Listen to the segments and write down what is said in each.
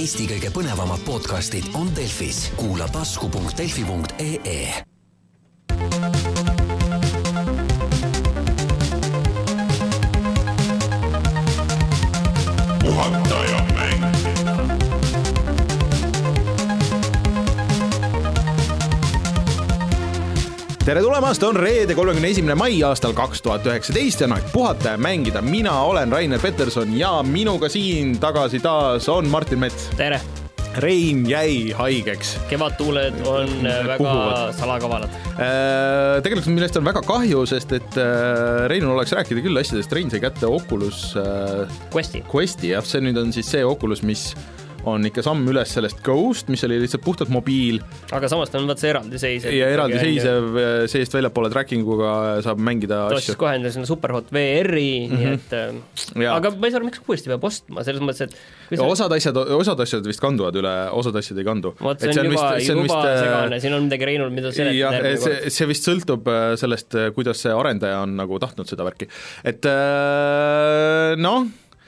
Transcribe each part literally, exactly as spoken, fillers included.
Eesti kõige põnevamad podcastid on Delfis. Kuula tasku punkt delfi punkt ee. Puhataja mäng. Tere tulemast, on reede kolmekümne esimene mai aastal kaks tuhat üheksateist ja aeg puhata ja mängida. Mina olen Rainer Peterson ja minuga siin tagasi taas on Martin Mets. Tere! Rein jäi haigeks. Kevadtuuled on väga Puhuvad. salakavalad. Äh, tegelikult millest on väga kahju, sest et äh, Reinul oleks rääkida küll asjadest. Rein sai kätte Oculus äh, Questi. Questi, jah, see nüüd on siis see Oculus, mis on ikka samm üles sellest Ghost, mis oli lihtsalt puhtalt mobiil. Aga samas ta on vaat see eraldiseisev. Ja eraldiseisev, seest väljapoole trackinguga saab mängida asju. Toos siis kohe enda sinna Superhot V R-i, mm-hmm. nii et... Ja. Aga ma ei saa aru, miks uuesti peab ostma, selles mõttes, et... Ja osad, asjad, osad asjad vist kanduvad üle, osad asjad ei kandu. Vaat see on, see on juba, vist, see on juba vist, segane, siin on midagi Reinul, mida seletada. Ja, see, see vist sõltub sellest, kuidas see arendaja on nagu tahtnud seda värki. Et noh...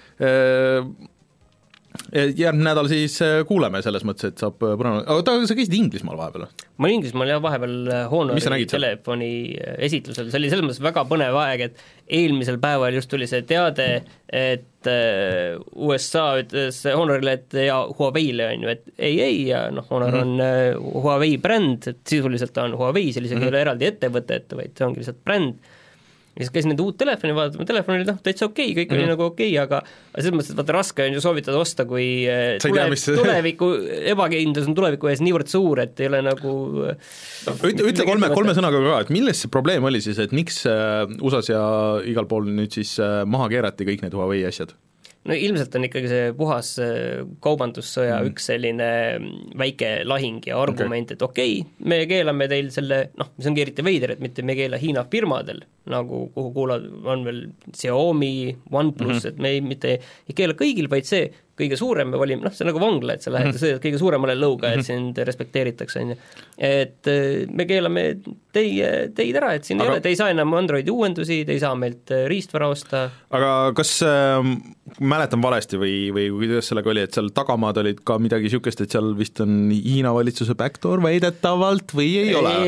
järgmine nädal siis kuuleme selles mõttes, et saab põnev... Oota, sa käisid Inglismaal vahepeal? Ma olin Inglismaal jah vahepeal Honori telefoni esitlusel, see oli selles mõttes väga põnev aeg, et eelmisel päeval just tuli see teade, et U S A ütles Honorile, et ja Huawei'le on ju, et ei, ei, ja noh, Honor on mm-hmm. Huawei bränd, et sisuliselt ta on Huawei, see isegi mm-hmm. ei ole eraldi ettevõte, vaid see ongi lihtsalt bränd. Ja siis käisin nende uut telefoni vaatama, telefon oli noh, täitsa okei, kõik mm. oli nagu okei, aga selles mõttes, et vaata raske on ju soovitada osta, kui tule, tea, tuleviku, ebakindlus on tuleviku ees niivõrd suur, et ei ole nagu ütle, ütle kolme, kolme sõnaga ka, et milles see probleem oli siis, et miks U S A-s ja igal pool nüüd siis maha keerati kõik need Huawei asjad? No ilmselt on ikkagi see puhas kaubandussõja mm. üks selline väike lahing ja argument, okay. et okei, okay, me keelame teil selle, noh, mis ongi eriti veider, et mitte me keela Hiina firmadel, nagu kuhu kuulad, on veel Xiaomi, OnePlus, mm-hmm. et me ei, mitte ei keela kõigil, vaid see kõige suurem me valime, noh, see on nagu vangla, et sa lähed mm-hmm. sõidad kõige suuremale lõuga, et sind respekteeritakse, on ju. Et me keelame teie, teid ära, et siin aga... ei ole, te ei saa enam Androidi uuendusi, te ei saa meilt riistvara osta. Aga kas äh, mäletan valesti või, või kuidas sellega oli, et seal tagamaad olid ka midagi sükest, et seal vist on Hiina valitsuse backdoor väidetavalt või ei ole?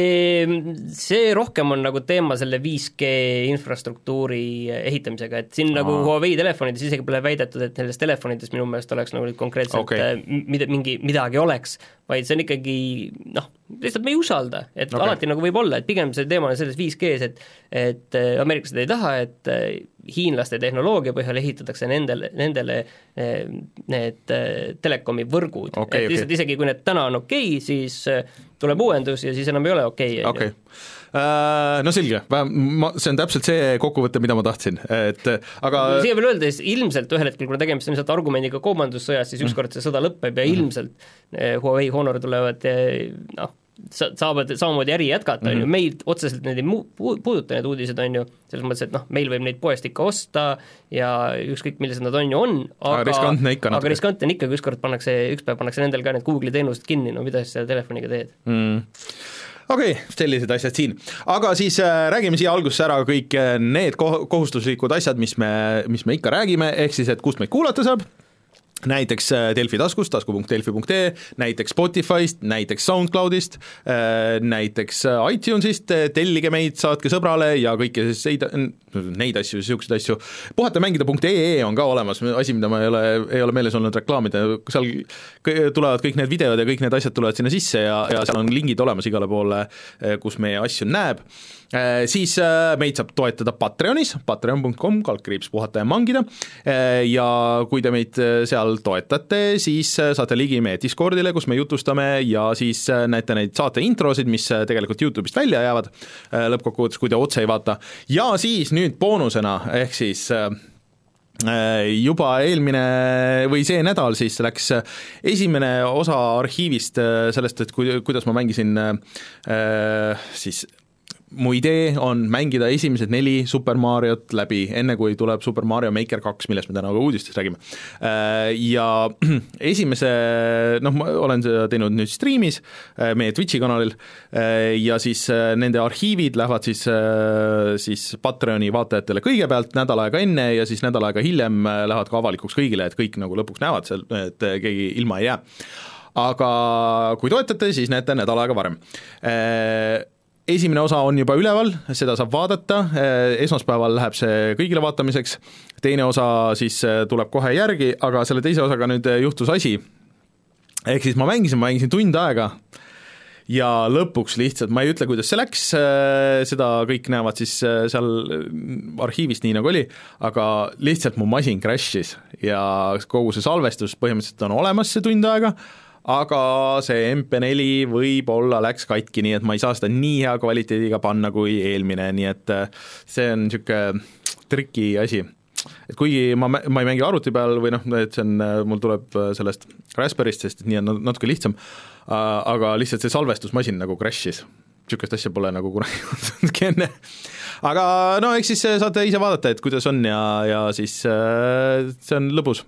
See rohkem on nagu teema selle viis G infrastruktuuri ehitamisega, et siin Aa. nagu Huawei telefonides isegi pole väidetud, et nendes telefonides minu meelest oleks nagu konkreetselt okay. mida, mingi, midagi oleks, vaid see on ikkagi, noh, lihtsalt me ei usalda, et okay. alati nagu võib olla, et pigem see teema on selles viis G's, et, et ameeriklased ei taha, et hiinlaste tehnoloogia põhjal ehitatakse nendele, nendele need telekomi võrgud, okay, et lihtsalt okay. isegi kui need täna on okei, okay, siis tuleb uuendus ja siis enam ei ole okei okay, okay. No selge, ma, see on täpselt see kokkuvõte, mida ma tahtsin, et aga siia veel öeldes, ilmselt ühel hetkel, kui me tegemist on lihtsalt argumendiga kaubandussõjas, siis ükskord see sõda lõpeb ja mm-hmm. ilmselt Huawei Honor tulevad noh, saavad samamoodi äri jätkata, mm-hmm. on ju, meid otseselt need ei puuduta need uudised, on ju, selles mõttes, et noh, meil võib neid poest ikka osta ja ükskõik millised nad on ju on, aga, aga riskantne ikka aga riskantne ikka, kui ükskord pannakse, üks päev pannakse nendel ka need Google'i teenused kinni, no mida siis selle telefoniga teed? Mm. Okei, okay, sellised asjad siin. Aga siis äh, räägime siia alguses ära kõik need kohustuslikud asjad, mis me, mis me ikka räägime, ehk siis, et kust meid kuulata saab, näiteks Delfi taskust, tasku punkt delfi punkt ee, näiteks Spotify'st, näiteks SoundCloud'ist, näiteks iTunes'ist, tellige meid, saatke sõbrale ja kõiki neid, neid asju, niisuguseid asju. puhatamängida punkt ee on ka olemas, asi, mida ma ei ole, ei ole meeles olnud reklaamida, seal tulevad kõik need videod ja kõik need asjad tulevad sinna sisse ja, ja seal on lingid olemas igale poole, kus meie asju näeb. Siis meid saab toetada Patreonis, patreon punkt com, kaldkriips puhata ja mangida ja kui te meid seal toetate, siis saate ligi meie Discordile, kus me jutustame ja siis näete neid saate introsid, mis tegelikult YouTube'ist välja jäävad lõppkokkuvõttes, kui te otse ei vaata. Ja siis nüüd boonusena, ehk siis juba eelmine või see nädal siis läks esimene osa arhiivist sellest, et kuidas ma mängisin siis mu idee on mängida esimesed neli Super Mariot läbi, enne kui tuleb Super Mario Maker kaks, millest me täna ka uudistes räägime. Ja esimese, noh, ma olen seda teinud nüüd streamis meie Twitchi kanalil ja siis nende arhiivid lähevad siis, siis Patreoni vaatajatele kõigepealt nädal aega enne ja siis nädal aega hiljem lähevad ka avalikuks kõigile, et kõik nagu lõpuks näevad seal, et keegi ilma ei jää. Aga kui toetate, siis näete nädal aega varem. Esimene osa on juba üleval, seda saab vaadata, esmaspäeval läheb see kõigile vaatamiseks, teine osa siis tuleb kohe järgi, aga selle teise osaga nüüd juhtus asi, ehk siis ma mängisin, ma mängisin tund aega ja lõpuks lihtsalt, ma ei ütle, kuidas see läks, seda kõik näevad siis seal arhiivist nii nagu oli, aga lihtsalt mu masin crash'is ja kogu see salvestus põhimõtteliselt on olemas see tund aega, aga see M P neli võib-olla läks katki, nii et ma ei saa seda nii hea kvaliteediga panna kui eelmine, nii et see on niisugune triki asi. Et kuigi ma, ma ei mängi arvuti peal või noh, et see on, mul tuleb sellest Raspberry'st, sest nii on natuke lihtsam, aga lihtsalt see salvestusmasin nagu crash'is. Niisugust asja pole nagu kunagi juhtunudki enne. Aga no eks siis saate ise vaadata, et kuidas on ja, ja siis see on lõbus.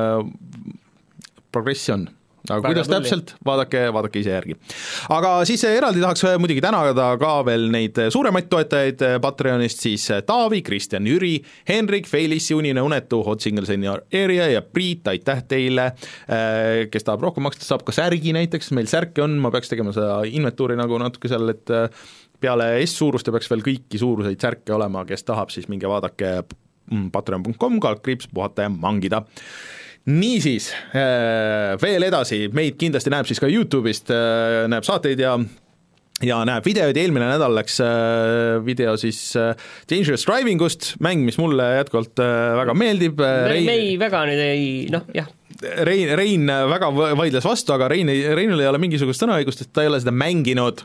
Progressi on. Aga väga kuidas tulli. Täpselt, vaadake, vaadake ise järgi. Aga siis eraldi tahaks muidugi tänada ka veel neid suuremaid toetajaid Patreonist, siis Taavi, Kristjan, Jüri, Henrik, Feilis, Unine Unetu, Hot Single Senior Area ja Priit, aitäh teile, kes tahab rohkem maksta, saab ka särgi näiteks, meil särke on, ma peaks tegema seda inventuuri nagu natuke seal, et peale S-suuruste peaks veel kõiki suuruseid särke olema, kes tahab, siis minge vaadake patreon punkt com, kaldkriips, puhata ja mangida. Niisiis, veel edasi, meid kindlasti näeb siis ka YouTube'ist, näeb saateid ja ja näeb videoid, eelmine nädal läks video siis Dangerous Drivingust, mäng, mis mulle jätkuvalt väga meeldib. Rein, me ei väga nüüd ei, noh, jah. Rein, Rein väga vaidles vastu, aga Rein, Reinul ei ole mingisugust sõnaõigust, et ta ei ole seda mänginud.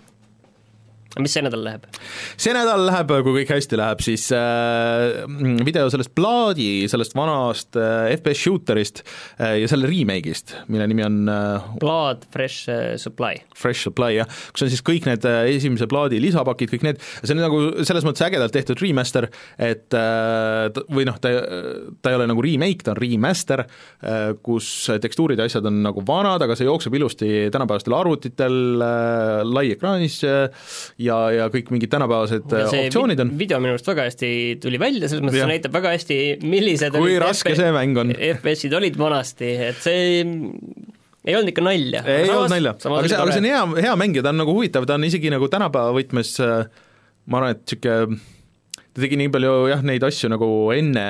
Mis see nädal läheb? See nädal läheb, kui kõik hästi läheb, siis äh, video sellest Bloodi, sellest vanast äh, F P S shooterist äh, ja selle remake'ist, mille nimi on äh, Blood Fresh Supply. Fresh Supply, jah. Kus on siis kõik need äh, esimese Bloodi lisapakid, kõik need, see on nagu selles mõttes ägedalt tehtud remaster, et äh, või noh, ta, ta ei ole nagu remake, ta on remaster, äh, kus tekstuurid ja asjad on nagu vanad, aga see jookseb ilusti tänapäevastel arvutitel äh, lai ekraanis äh, ja, ja kõik mingid tänapäevased optsioonid on. Video minu arust väga hästi tuli välja, selles mõttes see näitab väga hästi, millised kui raske F- see mäng on. F P S-id olid vanasti, et see ei olnud ikka nalja. Ei olnud nalja, aga see, aga see on hea, hea mäng ja ta on nagu huvitav, ta on isegi nagu tänapäeva võtmes, ma arvan, et siuke, ta tegi nii palju jah, neid asju nagu enne,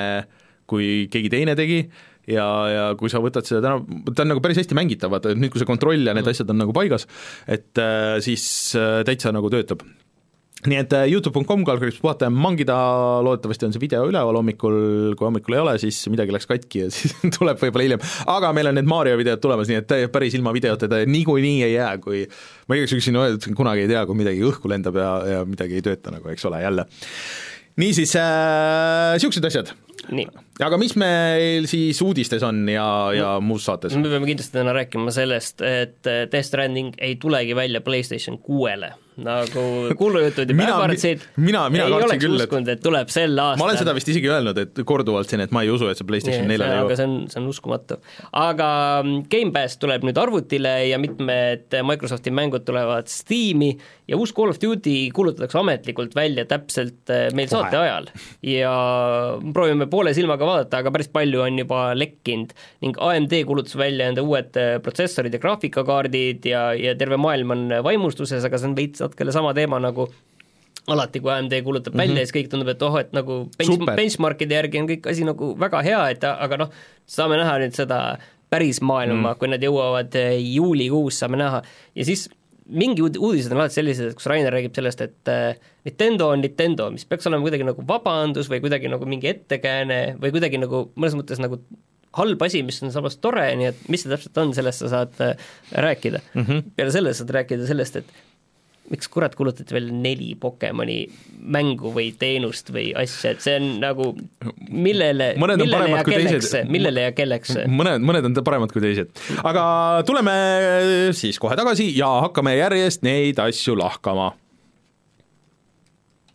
kui keegi teine tegi, ja, ja kui sa võtad seda täna, ta on nagu päris hästi mängitavad, nüüd kui see kontroll ja need asjad on nagu paigas, et äh, siis äh, täitsa nagu töötab. Nii et äh, youtube punkt com kaldkriips puhata ja mangida, loodetavasti on see video üleval hommikul, kui hommikul ei ole, siis midagi läks katki ja siis tuleb võib-olla hiljem, aga meil on need Mario videod tulemas, nii et päris ilma videota ta niikuinii ei jää, kui ma igaks üksin kunagi ei tea, kui midagi õhku lendab ja, ja midagi ei tööta nagu, eks ole, jälle. Niisiis, äh, siuksed asjad. Nii. Aga mis meil siis uudistes on ja, ja muus saates? Me peame kindlasti täna rääkima sellest, et Death Stranding ei tulevalt välja PlayStation kuuele, nagu kuulujutud ja päevardsid. Mina, mina ei kartsin küll, uskunud, et tuleb sel aastal. Ma olen seda vist isegi öelnud, et korduvalt siin, et ma ei usu, et see PlayStation neljale jõuab. Aga see on, see on uskumatu. Aga Game Pass tuleb nüüd arvutile ja mitmed Microsofti mängud tulevad Steam'i ja uus Call of Duty kuulutatakse ametlikult välja täpselt meil Kohe. Saate ajal ja proovime poole silmaga vaadata, aga päris palju on juba lekkinud ning A M D kuulutas välja enda uued protsessorid ja graafikakaardid ja, ja terve maailm on vaimustuses, aga see on veits natkele sama teema nagu alati, kui A M D kuulutab mm-hmm. välja, siis kõik tundub, et oh, et nagu bench, benchmarkide järgi on kõik asi nagu väga hea, et aga noh, saame näha nüüd seda päris maailma mm., kui nad jõuavad juulikuus, saame näha ja siis mingi uudised on alati sellised, kus Rainer räägib sellest, et Nintendo on Nintendo, mis peaks olema kuidagi nagu vabandus või kuidagi nagu mingi ettekääne või kuidagi nagu mõnes mõttes nagu halb asi, mis on samas tore, nii et mis see täpselt on, sellest sa saad rääkida. Mm-hmm. Peale sellest saad rääkida sellest, et miks kurat kulutati veel neli Pokemoni mängu või teenust või asja, et see on nagu millele, millele ja kelleks see, millele ja kelleks see. Mõned, mõned on paremad kui teised. Aga tuleme siis kohe tagasi ja hakkame järjest neid asju lahkama.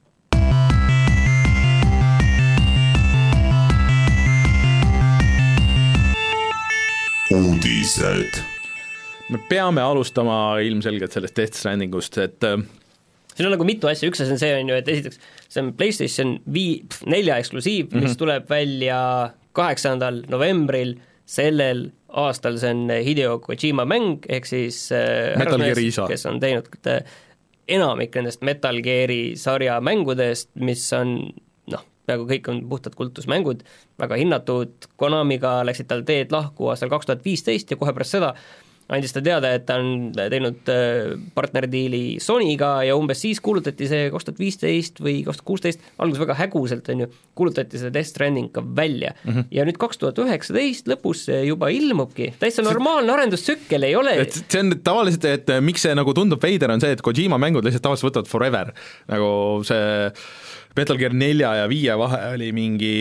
uudised. Me peame alustama ilmselgelt sellest Death Strandingust, et siin on nagu mitu asja, üks asi on see, on ju, et esiteks see on PlayStation nelja eksklusiiv, mis mm-hmm. tuleb välja kaheksandal novembril sellel aastal, see on Hideo Kojima mäng, ehk siis Metal Gear isa, kes on teinud enamik nendest Metal Geari sarja mängudest, mis on noh, peaaegu kõik on puhtad kultusmängud, väga hinnatud, Konamiga läksid tal teed lahku aastal kaks tuhat viisteist ja kohe pärast seda andis ta teada, et ta on teinud partnerdiili Sonyga ja umbes siis kuulutati see kaks tuhat viisteist või kaks tuhat kuusteist, alguses väga häguselt on ju, kuulutati see Death Stranding ka välja mm-hmm. ja nüüd kaks tuhat üheksateist lõpus juba ilmubki, täitsa normaalne arendustsükkel ei ole. Et see on tavaliselt, et miks see nagu tundub veider, on see, et Kojima mängud lihtsalt tavaliselt võtavad forever, nagu see Metal Gear nelja ja viie vahe oli mingi,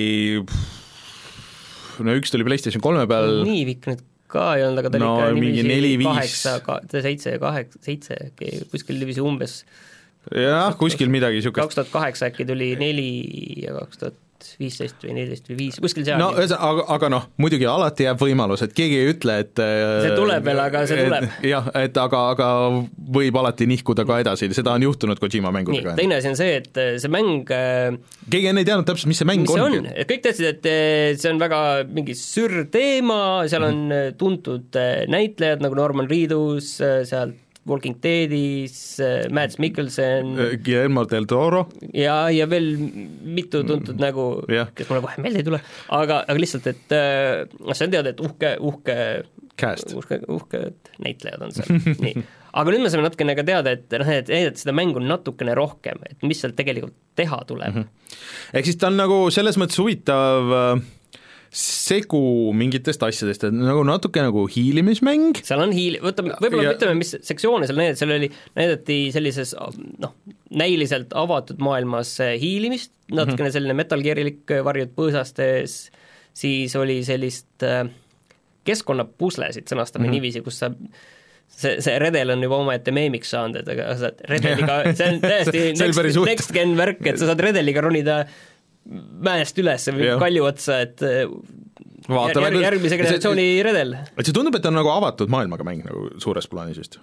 no üks tuli PlayStation kolme peal. Nii pikk nüüd ka ei olnud, aga ta no, oli ikka niiviisi kaheksa, seitse, kaheksa, seitse, kuskil niiviisi umbes. Jah, kuskil midagi niisugust. kaks tuhat kaheksa äkki tuli neli ja kaks tuhat viisteist või neliteist või viis, kuskil seal. No aga, aga noh, muidugi alati jääb võimalus, et keegi ei ütle, et see tuleb veel, aga see tuleb. Jah, et aga, aga võib alati nihkuda ka edasi, seda on juhtunud Kojima mängudega. Teine asi on see, et see mäng keegi enne ei teadnud täpselt, mis see mäng mis on. on. Kõik teadsid, et see on väga mingi sür teema, seal on mm-hmm. tuntud näitlejad nagu Norman Reedus, sealt Walking Deadis, Mads Mikkelsen Guillermo del Toro ja, ja veel mitu tuntud mm, nägu, kes mulle kohe meelde ei tule, aga, aga lihtsalt, et äh, see on teada, et uhke, uhke Cast. uhke, uhked näitlejad on seal nii. Aga nüüd me saame natukene ka teada, et, et, et seda mängu on natukene rohkem, et mis seal tegelikult teha tuleb mm-hmm. ehk siis ta on nagu selles mõttes huvitav äh, segu mingitest asjadest, et nagu natuke nagu hiilimismäng. Seal on hiil-, võtame, võib-olla ja... ütleme, mis sektsioone seal näidati, seal oli, näidati sellises noh, näiliselt avatud maailmas hiilimist, natukene mm-hmm. selline Metal Gearilik varjud põõsastes, siis oli sellist keskkonnapuslesid, sõnastame mm-hmm. niiviisi, kus sa see, see redel on juba omaette meemiks saanud, et aga sa saad redeliga, see on täiesti next, next gen värk, et sa saad redeliga ronida mäest üles või ja. Kalju otsa, et Vaata, jär, järgmise generatsiooni see, redel. Et see tundub, et on nagu avatud maailmaga mäng nagu suures plaanis just.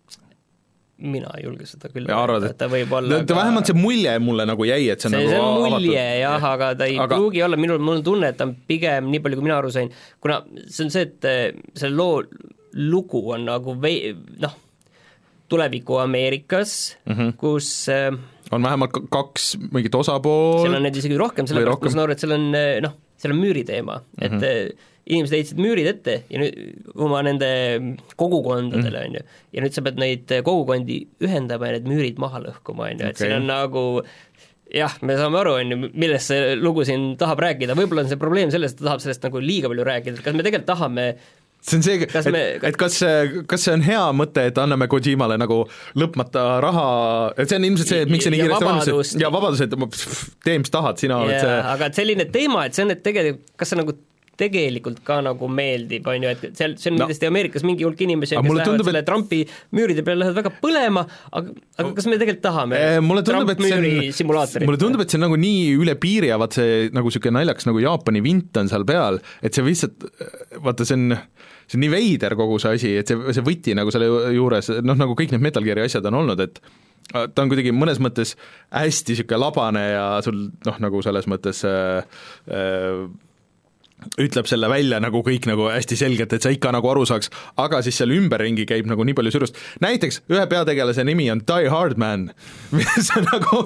Mina ei julge seda küll. Arvad, et ta võib olla ta, ka... vähemalt see mulje mulle nagu jäi, et see on see, nagu see on mulje, avatud. Jah, aga ta ei aga... pruugi olla, minul, mul on tunne, et ta on pigem, nii palju kui mina aru sain, kuna see on see, et see loo lugu on nagu vei... noh, tuleviku Ameerikas, mm-hmm. kus on vähemalt kaks mingit osapool. Seal on need isegi rohkem, sellepärast ma saan aru, et seal on, noh, seal on müüri teema, et mm-hmm. inimesed heitsid müürid ette ja nüüd oma nende kogukondadele, on ju, ja nüüd sa pead neid kogukondi ühendama ja need müürid maha lõhkuma, on ju, et okay. siin on nagu jah, me saame aru, on ju, millest see lugu siin tahab rääkida, võib-olla on see probleem selles, et ta tahab sellest nagu liiga palju rääkida, et kas me tegelikult tahame see on see, et, me... et kas, kas see on hea mõte, et anname Kojimale nagu lõpmata raha, et see on ilmselt see, et miks see nii kiiresti on, ja vabadus, et tee, mis tahad, sina oled see aga et selline teema, et see on, et tegelikult, kas see nagu tegelikult ka nagu meeldib, on ju, et seal, see on no. kindlasti Ameerikas mingi hulk inimesi, kes lähevad tundub, selle et... Trumpi müüride peale lähevad väga põlema, aga, aga kas me tegelikult tahame e, tundub, Trump-müüri simulaatorit? Mulle tundub, et see on nagu nii üle piiri ja vaat see nagu niisugune naljakas nagu Jaapani vint on seal peal, et see lihtsalt, vaata see on see on nii veider kogu see asi, et see, see võti nagu selle juures, noh nagu kõik need Metal Geari asjad on olnud, et ta on kuidagi mõnes mõttes hästi niisugune labane ja sul noh, nagu selles mõttes äh, äh, ütleb selle välja nagu kõik nagu hästi selgelt, et sa ikka nagu aru saaks, aga siis seal ümberringi käib nagu nii palju sürust. Näiteks ühe peategelase nimi on Die Hard Man, mis on nagu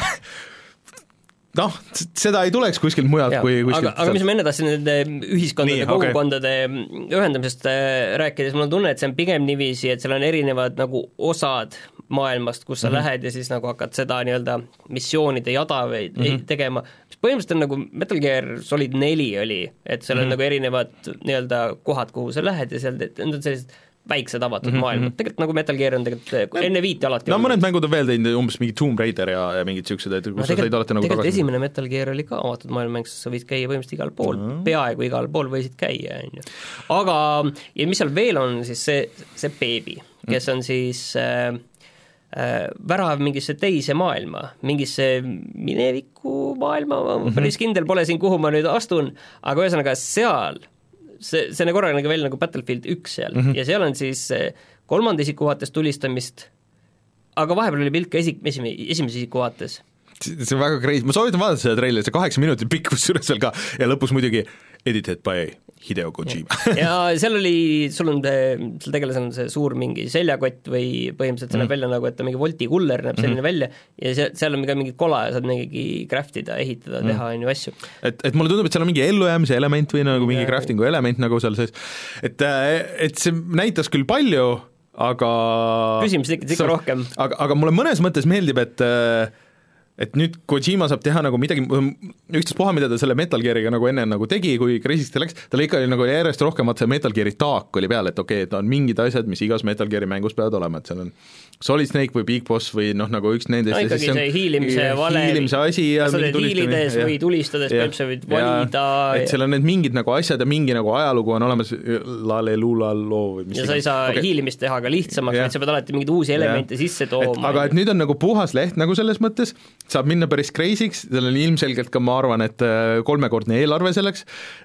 noh, seda ei tuleks kuskilt mujalt ja, kui kuskilt aga, aga mis ma enne tahtsin nende ühiskondade, kogukondade okay. ühendamisest rääkides, mul on tunne, et see on pigem niiviisi, et seal on erinevad nagu osad maailmast, kus sa mm-hmm. lähed ja siis nagu hakkad seda nii-öelda missioonide jada või mm-hmm. tegema, mis põhimõtteliselt on nagu Metal Gear Solid neli oli, et seal on mm-hmm. nagu erinevad nii-öelda kohad, kuhu sa lähed ja seal on sellised väiksed avatud mm-hmm. maailmad, tegelikult nagu Metal Gear on tegelikult enne viiti alati no mõned mängud on veel teinud umbes mingi Tomb Raider ja, ja mingid siuksed, et kus no, sa said alati nagu tegelikult esimene Metal Gear oli ka avatud maailmamäng, sa võid käia põhimõtteliselt igal pool mm-hmm. peaaegu igal pool võisid käia, on ju. Aga, ja mis seal veel on, siis see, see beebi, kes on siis äh, äh, värav mingisse teise maailma, mingisse mineviku maailma, ma mm-hmm. päris kindel pole siin, kuhu ma nüüd astun, aga ühesõnaga seal see, see on korraga nagu veel nagu Battlefield üks seal mm -hmm. ja seal on siis kolmanda isiku vaates tulistamist, aga vahepeal oli pilt ka esik-, esimese, esimese isiku vaates. See on väga crazy, ma soovitan vaadata seda treilerit, see kaheksa minutit pikk kusjuures veel ka ja lõpus muidugi edited by Hideo Kojima. ja seal oli, sul on see, seal tegelasel on see suur mingi seljakott või põhimõtteliselt see mm. näeb välja nagu, et ta mingi Wolti kuller näeb selline mm. välja ja seal, seal on ka mingi kola ja saad mingi craftida, ehitada mm., teha on ju asju. Et, et mulle tundub, et seal on mingi ellujäämise element või nagu mingi ja, craftingu element nagu seal sees, et, et see näitas küll palju, aga küsimus tekkis ikka rohkem. Aga, aga mulle mõnes mõttes meeldib, et et nüüd Kojima saab teha nagu midagi, ükstaspuha, mida ta selle Metal Geariga nagu enne nagu tegi, kui Crazy'st läks, tal ikka oli nagu järjest rohkemat see Metal Geari taak oli peal, et okei okay,, et on mingid asjad, mis igas Metal Geari mängus peavad olema, et seal on Solid Snake või Big Boss või noh, nagu üks nendest no ikkagi see hiilimise vale, hiilimise asi ja kas sa teed hiilides või tulistades, peab sa võid valida et seal on need mingid nagu asjad ja mingi nagu ajalugu on olemas lalelulalo või mis ja sa ei saa okay. hiilimist teha ka lihtsamaks, vaid sa pead alati mingeid uusi elemente ja. sisse tooma. aga et nüüd on nagu puhas leht nagu selles mõttes, saab minna päris crazy'ks, tal on ilmselgelt ka ma arvan, et kolmekordne eelarve selleks,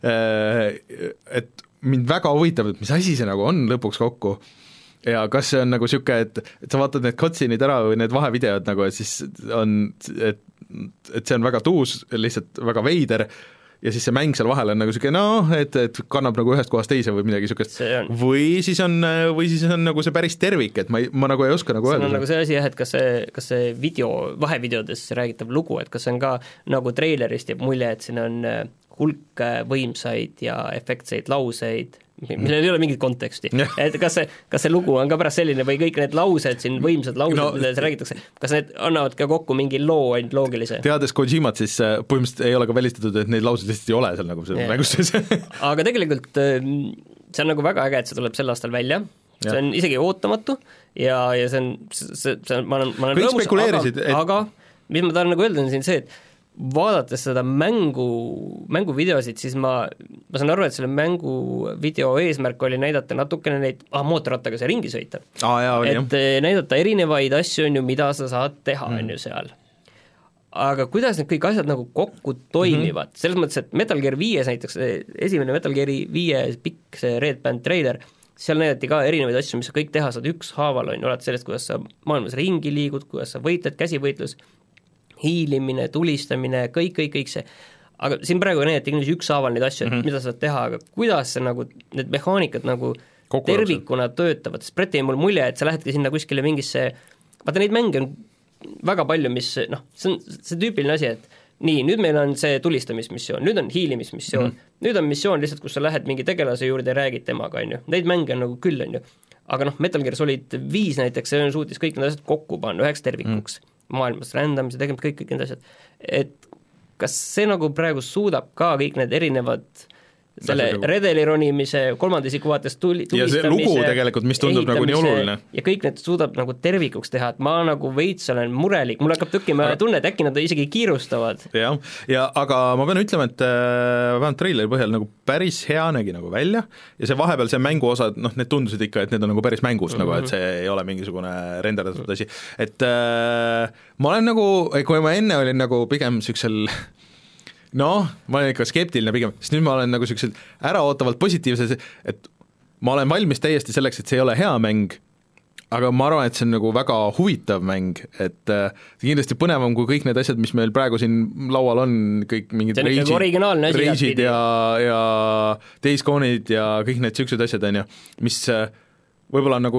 et mind väga huvitab, et mis asi see nagu on lõpuks kokku ja kas see on nagu niisugune, et, et sa vaatad need cutscene'id ära või need vahevideod nagu, et siis on, et, et see on väga tuus, lihtsalt väga veider ja siis see mäng seal vahel on nagu niisugune noh, et, et kannab nagu ühest kohast teise või midagi niisugust, või siis on, või siis on nagu see päris tervik, et ma, ei, ma nagu ei oska nagu öelda. See on nagu see asi jah, et kas see, kas see video, vahevideodes räägitav lugu, et kas see on ka nagu treilerist jääb mulje, et siin on hulk võimsaid ja efektseid lauseid, millel ei ole mingit konteksti, et kas see, kas see lugu on ka pärast selline või kõik need laused siin, võimsad laused no,, mida räägitakse, kas need annavad ka kokku mingi loo ainult loogilise? Teades Kojimat, siis põhimõtteliselt ei ole ka välistatud, et neid lauseid lihtsalt ei ole seal nagu seal mängus sees. aga tegelikult see on nagu väga äge, et see tuleb sel aastal välja, see ja. on isegi ootamatu ja, ja see on, see, see on, ma olen, ma olen kõik rõõmus, aga, et... aga mis ma tahan nagu öelda on siin see, et vaadates seda mängu, mänguvideosid, siis ma, ma saan aru, et selle mängu video eesmärk oli näidata natukene neid, ah, mootorrattaga see ringi sõita ah,. Jaa, oli, et jah. näidata erinevaid asju, on ju, mida sa saad teha, on ju seal. Aga kuidas need kõik asjad nagu kokku toimivad, mm-hmm. selles mõttes, et Metal Gear viies näiteks, esimene Metal Geari viie pikk see Red Band treiler, seal näidati ka erinevaid asju, mis sa kõik teha saad ükshaaval, on ju, oled sellest, kuidas sa maailmas ringi liigud, kuidas sa võitled, käsivõitlus, hiilimine, tulistamine, kõik, kõik, kõik see, aga siin praegu näidati kindlasti ükshaaval neid asju, et mm-hmm. mida sa saad teha, aga kuidas see nagu, need mehaanikad nagu kokku tervikuna töötavad, sest Brett jäi mul mulje, et sa lähedki sinna kuskile mingisse, vaata neid mänge on väga palju, mis noh, see on see tüüpiline asi, et nii, nüüd meil on see tulistamismissioon, nüüd on hiilimismissioon mm., nüüd on missioon lihtsalt, kus sa lähed mingi tegelase juurde ja räägid temaga, on ju, neid mänge on nagu küll, on ju, aga noh, Metal Gear Solid viis näiteks, see on suutis kõik need asjad kokku panna üheks tervikuks mm., maailmas rändamise, tegema kõik, kõik need asjad, et kas see nagu praegu suudab ka kõik need erinevad selle redeli ronimise, kolmanda isiku vaates tuli, tulistamise ja see lugu tegelikult, mis tundub nagu nii oluline. Ja kõik need suudab nagu tervikuks teha, et ma nagu veits olen murelik, mul hakkab tõkkima ja tunne, et äkki nad isegi kiirustavad. Jah, ja aga ma pean ütlema, et vähemalt treileri põhjal nagu päris hea nägi nagu välja ja see vahepeal see mängu osad, noh, need tundusid ikka, et need on nagu päris mängus mm, -hmm. nagu, et see ei ole mingisugune renderdatud asi. Et äh, ma olen nagu, kui ma enne olin nagu pigem siuksel noh, ma olen ikka skeptiline pigem, sest nüüd ma olen nagu sellised äraootavalt positiivses, et ma olen valmis täiesti selleks, et see ei ole hea mäng, aga ma arvan, et see on nagu väga huvitav mäng, et äh, kindlasti põnevam kui kõik need asjad, mis meil praegu siin laual on, kõik mingid reisid ja, ja Days Gone'id ja kõik need siuksed asjad, on ju, mis äh, võib-olla nagu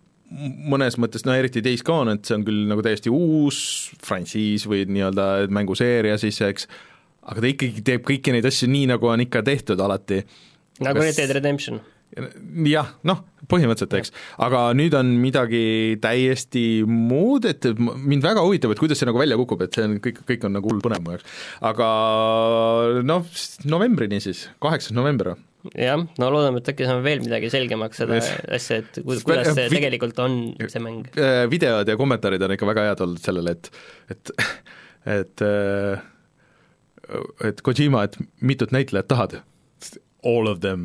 mõnes mõttes, no eriti Days Gone, et see on küll nagu täiesti uus frantsiis või nii-öelda mänguseeria siis, eks, aga ta ikkagi teeb kõiki neid asju nii, nagu on ikka tehtud alati. Nagu Red Dead Redemption. Jah, noh, põhimõtteliselt, eks. Aga nüüd on midagi täiesti muud, et mind väga huvitab, et kuidas see nagu välja kukub, et see on kõik, kõik on nagu hull põnev mu jaoks. Aga noh, novembrini siis, kaheksas november. Jah, no loodame, et äkki saame veel midagi selgemaks seda asja, et kuidas see tegelikult on see mäng. Videod ja kommentaarid on ikka väga head olnud sellele, et et, et et Kojima, et mitut näitlejat tahad? All of them.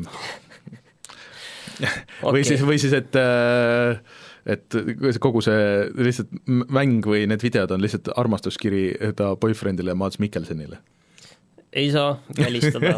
okay. Või siis, või siis et, et kogu see lihtsalt mäng või need videod on lihtsalt armastuskiri ta boyfriendile Mads Mikkelsenile. ei saa välistada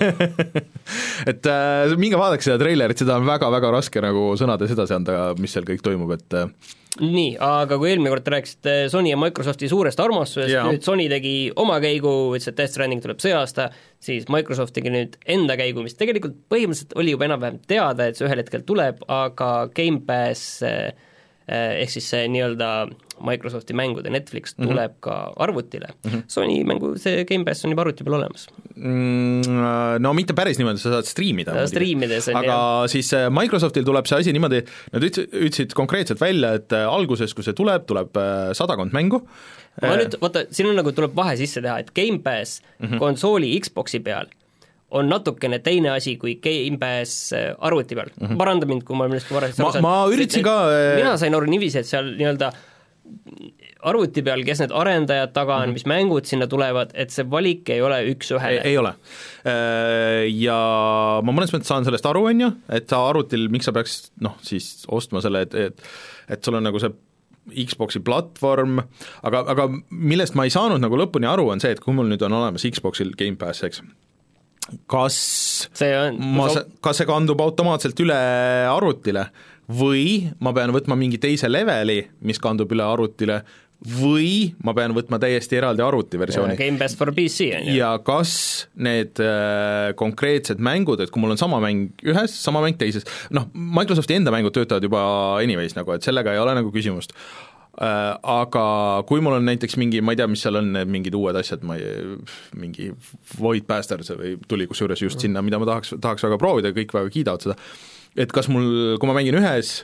et äh, minge vaadake seda treilerit, seda on väga-väga raske nagu sõnades edasi anda, mis seal kõik toimub, et äh... nii, aga kui eelmine kord rääkisite Sony ja Microsofti suurest armastusest, nüüd Sony tegi oma käigu, ütles, et Death Stranding tuleb see aasta, siis Microsoft tegi nüüd enda käigu, mis tegelikult põhimõtteliselt oli juba enam-vähem teada, et see ühel hetkel tuleb, aga Game Pass ehk siis see nii-öelda Microsofti mängude Netflix tuleb mm -hmm. ka arvutile mm. -hmm. Sony mängu, see Game Pass on juba arvuti peal olemas mm,. No mitte päris niimoodi, sa saad striimida. Striimides on, aga jah. Siis Microsoftil tuleb see asi niimoodi, nad ütlesid konkreetselt välja, et alguses, kui see tuleb, tuleb sadakond mängu. Ma nüüd, vaata, siin on nagu tuleb vahe sisse teha, et Game Pass mm -hmm. konsooli Xboxi peal on natukene teine asi kui Game Pass arvuti peal mm. -hmm. Paranda mind, kui ma millestki varasti ma, ma üritasin ka mina sain aru niiviisi, et seal nii-öelda arvuti peal, kes need arendajad taga on mm, -hmm. mis mängud sinna tulevad, et see valik ei ole üks-ühele. Ei, ei ole. Ja ma mõnes mõttes saan sellest aru, on ju, et sa arvutil, miks sa peaks noh, siis ostma selle, et, et, et sul on nagu see Xboxi platvorm, aga, aga millest ma ei saanud nagu lõpuni aru, on see, et kui mul nüüd on olemas Xboxil Game Pass, eks, kas see on, ma, kas see kandub automaatselt üle arvutile või ma pean võtma mingi teise leveli, mis kandub üle arvutile, või ma pean võtma täiesti eraldi arvutiversiooni. Game Pass for P C on ju. Ja kas need äh, konkreetsed mängud, et kui mul on sama mäng ühes, sama mäng teises, noh, Microsofti enda mängud töötavad juba anyways nagu, et sellega ei ole nagu küsimust. Äh, aga kui mul on näiteks mingi, ma ei tea, mis seal on, mingid uued asjad, ma ei, mingi Void Bastards või tuli kusjuures just sinna, mida ma tahaks, tahaks väga proovida, kõik väga kiidavad seda, et kas mul, kui ma mängin ühes,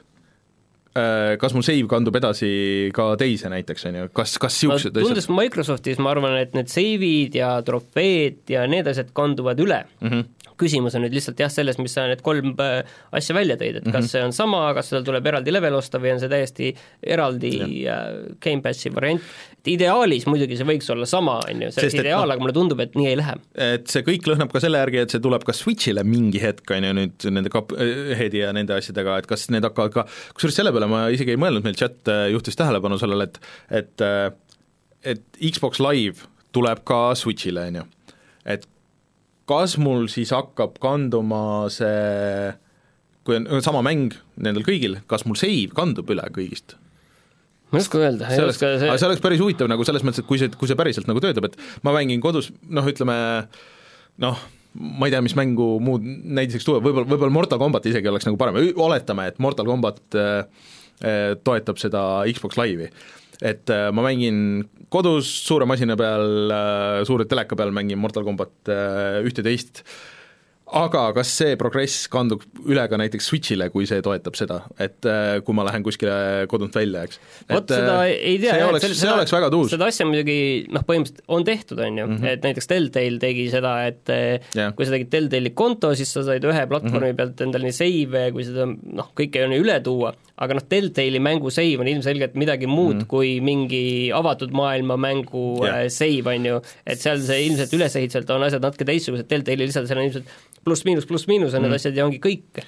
kas mul save kandub edasi ka teise näiteks, on ju, kas, kas siuksed asjad? Tundes Microsoftis ma arvan, et need save'id ja trofeed ja need asjad kanduvad üle. Mm -hmm. Küsimus on nüüd lihtsalt jah, selles, mis sa need kolm asja välja tõid, et kas mm -hmm. see on sama, kas seal tuleb eraldi level osta või on see täiesti eraldi ja. Game Passi variant, et ideaalis muidugi see võiks olla sama, on ju, see on ideaal, aga mulle tundub, et nii ei lähe. Et see kõik lõhnab ka selle järgi, et see tuleb ka Switchile mingi hetk, on ju, nüüd nende Cupheadi ja nende asjadega, et kas need hakkavad ka, kusjuures selle peale ma isegi ei mõelnud, meil chat juhtis tähelepanu sellele, et et, et Xbox Live tuleb ka Switchile, on ju, et kas mul siis hakkab kanduma see, kui on sama mäng nendel kõigil, kas mul save kandub üle kõigist? Ma ei oska öelda. See oleks, see... see oleks päris huvitav nagu selles mõttes, et kui see, kui see päriselt nagu töötab, et ma mängin kodus, noh, ütleme, noh, ma ei tea, mis mängu muud näiteks tuua, võib-olla, võib-olla Mortal Combat isegi oleks nagu parem, oletame, et Mortal Combat äh, toetab seda Xbox Live'i. Et äh, ma mängin kodus suure masina peal äh,, suure teleka peal mängin Mortal Combat äh, ühte-teist, aga kas see progress kandub üle ka näiteks Switchile, kui see toetab seda, et äh, kui ma lähen kuskile kodunt välja, eks. Vot seda ei tea, see, oleks, see, see oleks väga tuus. Seda asja muidugi, noh, põhimõtteliselt on tehtud, on ju, mm -hmm. et näiteks Telltale tegi seda, et yeah. kui sa tegid Telltale'i konto, siis sa said ühe platvormi mm -hmm. pealt endale nii save, kui seda, noh, kõike ei ole üle tuua, aga noh, Telltale'i mängu save on ilmselgelt midagi muud mm -hmm. kui mingi avatud maailma mängu yeah. save, on ju, et seal see ilmselt ülesehitselt on asjad natuke teistsugused, Telltale'i lihtsalt seal on ilmselt pluss-miinus, pluss-miinus on mm. need asjad ja ongi kõik.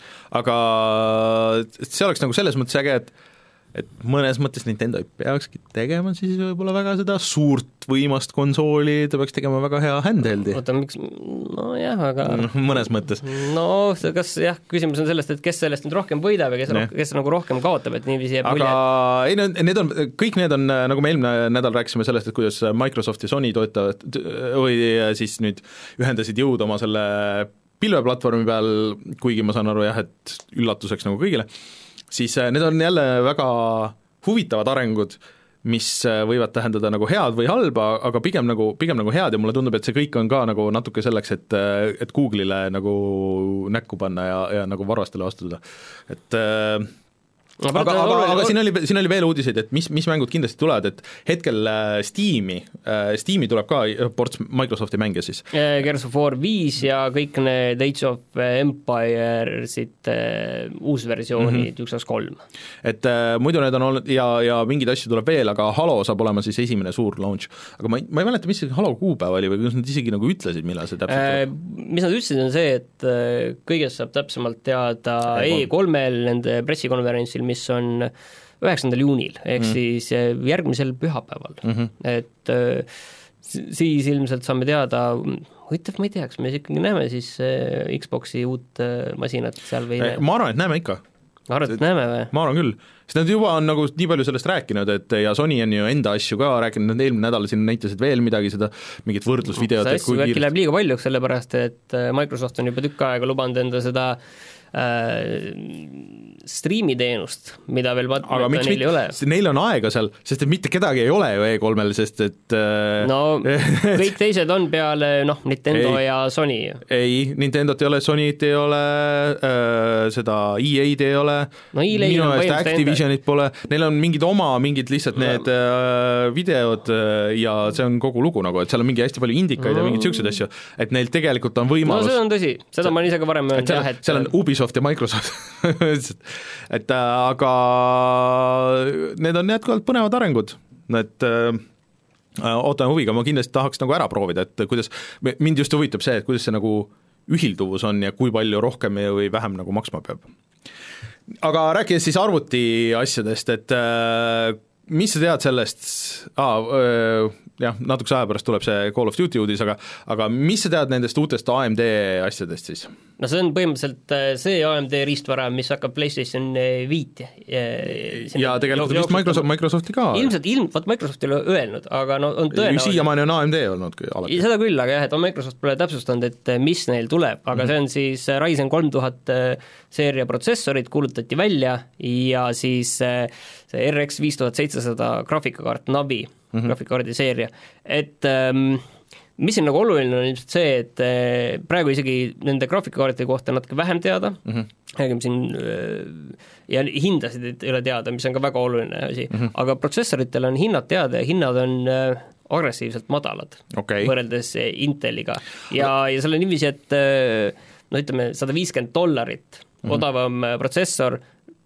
Aga see oleks nagu selles mõttes äge, et et mõnes mõttes Nintendo ei peakski tegema siis võib-olla väga seda suurt võimast konsooli, ta peaks tegema väga hea handheldi. oota, miks, no jah, aga mõnes mõttes. No kas jah, küsimus on sellest, et kes sellest nüüd rohkem võidab ja kes, roh, kes nagu rohkem kaotab, et niiviisi jääb mulje. Aga ei, need on, kõik need on, nagu me eelmine nädal rääkisime sellest, et kuidas Microsoft ja Sony toetavad või siis nüüd ühendasid jõud oma selle pilveplatvormi peal, kuigi ma saan aru jah, et üllatuseks nagu kõigile, siis need on jälle väga huvitavad arengud, mis võivad tähendada nagu head või halba, aga pigem nagu, pigem nagu head ja mulle tundub, et see kõik on ka nagu natuke selleks, et, et Google'ile nagu näkku panna ja, ja nagu varvastele astuda, et No, aga, aga, aga siin oli, siin oli veel uudiseid, et mis, mis mängud kindlasti tulevad, et hetkel Steam'i, Steam'i tuleb ka ports Microsofti mänge siis. Gears of War viis ja kõik need Age of Empire'sit uusversioonid üks, kaks, kolm. Et äh, muidu need on olnud ja, ja mingeid asju tuleb veel, aga Halo saab olema siis esimene suur launch. Aga ma ei, ma ei mäleta, mis see Halo kuupäev oli või kas nad isegi nagu ütlesid, millal see täpselt äh, mis nad ütlesid, on see, et kõigest saab täpsemalt teada E kolmel nende pressikonverentsil, mis on üheksandal juunil, ehk mm. siis järgmisel pühapäeval mm. -hmm. et siis ilmselt saame teada huvitav, ma ei tea, kas me ikkagi näeme siis Xboxi uut masinat seal või ei, ma arvan, et näeme ikka. arvad, et näeme või? Ma arvan küll, sest nad juba on nagu nii palju sellest rääkinud, et ja Sony on ju enda asju ka rääkinud, nad eelmine nädal siin näitasid veel midagi, seda mingit võrdlusvideot. see asju äkki läheb liiga paljuks, sellepärast et Microsoft on juba tükk aega lubanud enda seda äh, striimiteenust, mida veel aga miks neil ei ole. Neil on aega seal, sest et mitte kedagi ei ole ju E kolmel, sest et äh, no kõik teised on peale noh, Nintendo ei, ja Sony. Ei, Nintendot ei ole, Sonyt ei ole äh, seda E A-d ei ole no, E minu eest Activisionit enda... pole, neil on mingid oma, mingid lihtsalt need äh, videod äh, ja see on kogu lugu nagu, et seal on mingi hästi palju indikaid mm. ja mingeid siukseid asju, et neil tegelikult on võimalus no see on tõsi, seda ma olen ise ka varem öelnud jah, et seal on Ubisoft ja Microsoft et aga need on jätkuvalt põnevad arengud, et äh, ootan huviga, ma kindlasti tahaks nagu ära proovida, et kuidas, mind just huvitab see, et kuidas see nagu ühilduvus on ja kui palju rohkem või vähem nagu maksma peab. Aga rääkides siis arvuti asjadest, et äh, mis sa tead sellest ah,, äh, jah, natukese aja pärast tuleb see Call of Duty uudis, aga aga mis sa tead nendest uutest A M D asjadest siis? No see on põhimõtteliselt see A M D riistvara, mis hakkab PlayStation viit ja tegelikult vist Microsoft, Microsofti ka. Ilmselt, ilm, vaat Microsoft ei ole öelnud, aga no on tõenäoliselt siiamaani on A M D olnud alati. Seda küll, aga jah, et Microsoft pole täpsustanud, et mis neil tuleb, aga mm-hmm. see on siis Ryzen kolm tuhat seeria protsessorid kuulutati välja ja siis see R X viis tuhat seitsesada graafikakaart Navi mm-hmm. graafikakaardi seeria, et ähm, mis on nagu oluline on ilmselt see, et praegu isegi nende graafikakaartide kohta natuke vähem teada mm-hmm., räägime siin ja hindasid ei ole teada, mis on ka väga oluline asi mm, -hmm. aga protsessoritel on hinnad teada ja hinnad on agressiivselt madalad okay. võrreldes Inteliga ja, ja seal on niiviisi, et no ütleme, sada viiskümmend dollarit mm-hmm. odavam protsessor,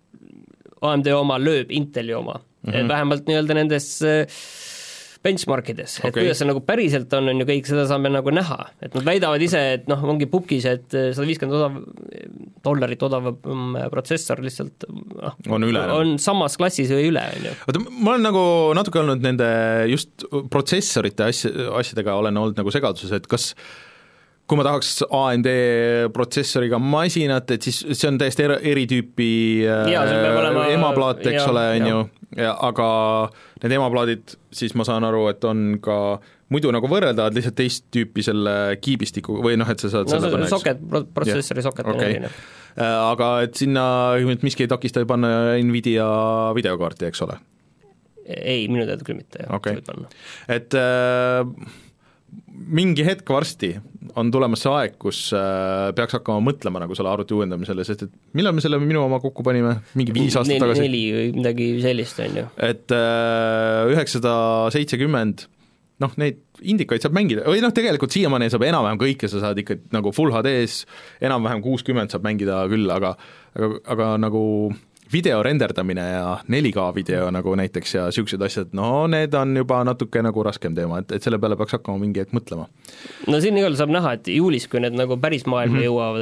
A M D oma lööb Inteli oma mm-hmm., vähemalt nii-öelda nendes benchmarkides, et okay. kuidas see nagu päriselt on, on ju kõik, seda saame nagu näha, et nad väidavad ise, et noh, ongi pukis, et sada viiskümmend odav, dollarit odavam protsessor lihtsalt noh, on, üle, on samas klassis või üle, on ju. Oota, ma olen nagu natuke olnud nende just protsessorite asja, asjadega olen olnud nagu segaduses, et kas kui ma tahaks A M D protsessoriga masinat, et siis see on täiesti eri, eri tüüpi ja, olema, emaplaat, eks ja, ole, on ju, ja aga need emaplaadid, siis ma saan aru, et on ka muidu nagu võrreldavad lihtsalt teist tüüpi selle kiibistiku või noh, et sa saad no, selle panna, soket, protsessori yeah. soket okay. on aga et sinna miski ei takista ei panna Nvidia videokaarti, eks ole? Ei, minu teada küll mitte, jah okay., et äh, mingi hetk varsti on tulemas see aeg, kus äh, peaks hakkama mõtlema nagu selle arvuti uuendamisele, sest et millal me selle minu oma kokku panime, mingi viis aastat neli, tagasi? Neli või midagi sellist, on ju. Et üheksasada seitsekümmend, noh, neid indikaid saab mängida, või noh, tegelikult siiamaani saab enam-vähem kõike, sa saad ikka nagu Full H D-s enam-vähem kuuskümmend saab mängida küll, aga aga, aga nagu video renderdamine ja neli K video nagu näiteks ja niisugused asjad, no need on juba natuke nagu raskem teema, et, et selle peale peaks hakkama mingi hetk mõtlema. No siin igal saab näha, et juulis, kui need nagu päris maailma mm-hmm. jõuavad,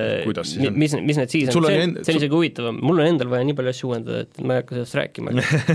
et mis, mis need siis on, see, end... see on isegi huvitavam, mul on endal vaja nii palju asju uuendada, et ma ei hakka sellest rääkima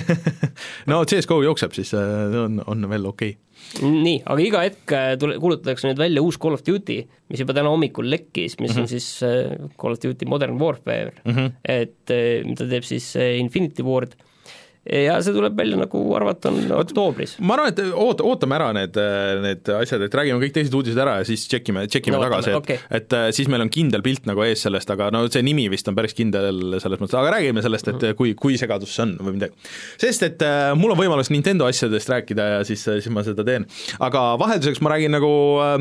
no C S G O jookseb, siis on, on veel okei okay. Nii, aga iga hetk tule, kuulutatakse nüüd välja uus Call of Duty, mis juba täna hommikul lekkis, mis mm-hmm. on siis Call of Duty Modern Warfare mm-hmm., et mida teeb siis Infinity Ward ja see tuleb välja nagu arvata on oktoobris. Ma arvan, et oot, ootame ära need, need asjad, et räägime kõik teised uudised ära ja siis tšekime, tšekime no, tagasi, et, okay. et siis meil on kindel pilt nagu ees sellest, aga no see nimi vist on päris kindel selles mõttes, aga räägime sellest, et kui, kui segadus see on või midagi. Sest, et mul on võimalus Nintendo asjadest rääkida ja siis, siis ma seda teen. Aga vahelduseks ma räägin nagu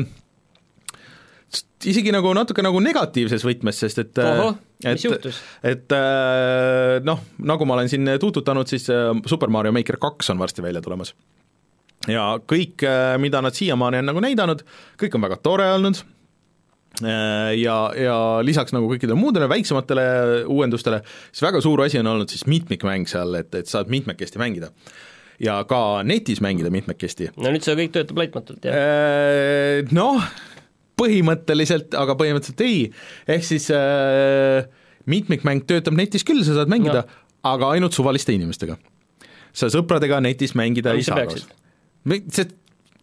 isegi nagu natuke nagu negatiivses võtmes, sest et Oho, et, et noh, nagu ma olen siin tuututanud, siis Super Mario Maker kaks on varsti välja tulemas. Ja kõik, mida nad siiamaani on nagu näidanud, kõik on väga tore olnud ja, ja lisaks nagu kõikidele muudele väiksematele uuendustele, siis väga suur asi on olnud siis mitmikmäng seal, et, et saad mitmekesti mängida. Ja ka netis mängida mitmekesti. No nüüd see kõik töötab laitmatult, jah? Noh, põhimõtteliselt, aga põhimõtteliselt ei, ehk siis äh, mitmikmäng töötab netis küll, sa saad mängida no., aga ainult suvaliste inimestega. Sa sõpradega netis mängida no, ei saa. See,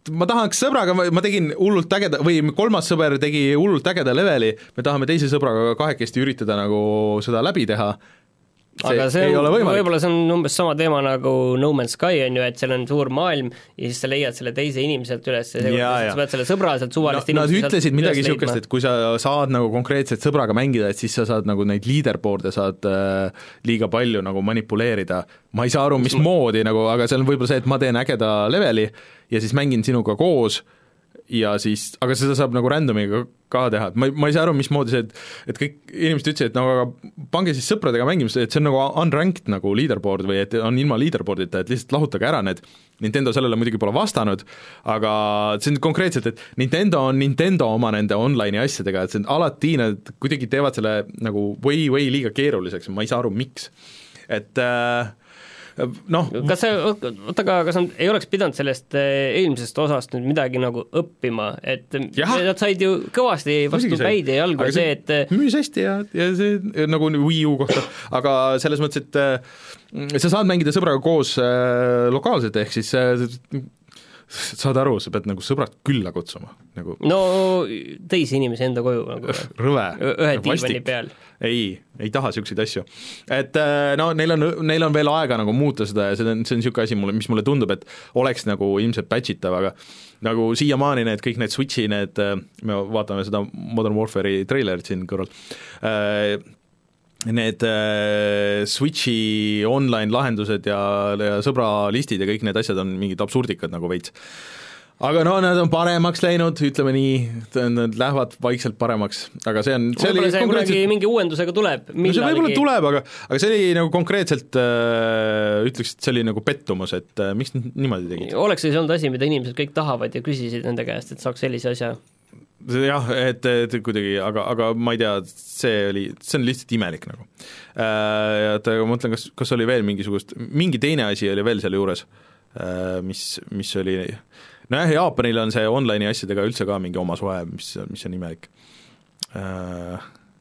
ma tahaks sõbraga, ma tegin hullult ägeda, või kolmas sõber tegi hullult ägeda leveli, me tahame teise sõbraga kahekesti üritada nagu seda läbi teha. See aga see ei on, ole võimalik. Võib-olla see on umbes sama teema nagu No Man's Sky on ju, et seal on suur maailm ja siis sa leiad selle teise inimeselt üles ja, ja sa pead selle sõbra sealt suvalist no, inimesest nad ütlesid midagi niisugust, et kui sa saad nagu konkreetselt sõbraga mängida, et siis sa saad nagu neid leaderboard'e saad äh, liiga palju nagu manipuleerida. Ma ei saa aru, mis moodi nagu, aga see on võib-olla see, et ma teen ägeda leveli ja siis mängin sinuga koos ja siis, aga seda saab nagu randomiga ka teha, et ma, ma ei saa aru, mismoodi see, et, et kõik inimesed ütlesid, et no aga pange siis sõpradega mängimist, et see on nagu unranked nagu leaderboard või et on ilma leaderboardita, et lihtsalt lahutage ära need. Nintendo sellele muidugi pole vastanud, aga see on konkreetselt, et Nintendo on Nintendo oma nende online'i asjadega, et see on alati nad kuidagi teevad selle nagu way, way liiga keeruliseks, ma ei saa aru, miks. Et äh, noh. Kas see, oota, aga kas nad ei oleks pidanud sellest eelmisest osast nüüd midagi nagu õppima, et ja. Nad said ju kõvasti vastu päid ja jalgu see, et müüs hästi ja, ja see nagu Wii U kohta, aga selles mõttes, et sa saad mängida sõbraga koos äh, lokaalselt, ehk siis äh, saad aru, sa pead nagu sõbrad külla kutsuma nagu. No teisi inimesi enda koju nagu rõve, ühe diivani peal. Ei, ei taha niisuguseid asju. Et no neil on, neil on veel aega nagu muuta seda ja see on, see on niisugune asi, mulle, mis mulle tundub, et oleks nagu ilmselt patchitav, aga nagu siiamaani need kõik need Switchi, need, me vaatame seda Modern Warfare'i trailerit siin kõrval, need Switchi online lahendused ja, ja sõbralistid ja kõik need asjad on mingid absurdikad nagu veits. Aga no nad on paremaks läinud, ütleme nii, nad lähevad vaikselt paremaks, aga see on see võib-olla see konkreetselt... mingi uuendusega tuleb no see võib-olla tuleb, aga, aga see oli nagu konkreetselt äh, ütleks, et see oli nagu pettumus, et äh, miks niimoodi tegid? Oleks siis olnud asi, mida inimesed kõik tahavad ja küsisid nende käest, et saaks sellise asja? Jah, et, et kuidagi, aga, aga ma ei tea, see oli, see on lihtsalt imelik nagu äh,. Et ma mõtlen, kas, kas oli veel mingisugust, mingi teine asi oli veel selle juures äh,, mis, mis oli nojah, Jaapanil on see online'i asjadega üldse ka mingi oma suhe, mis, mis on imelik äh,.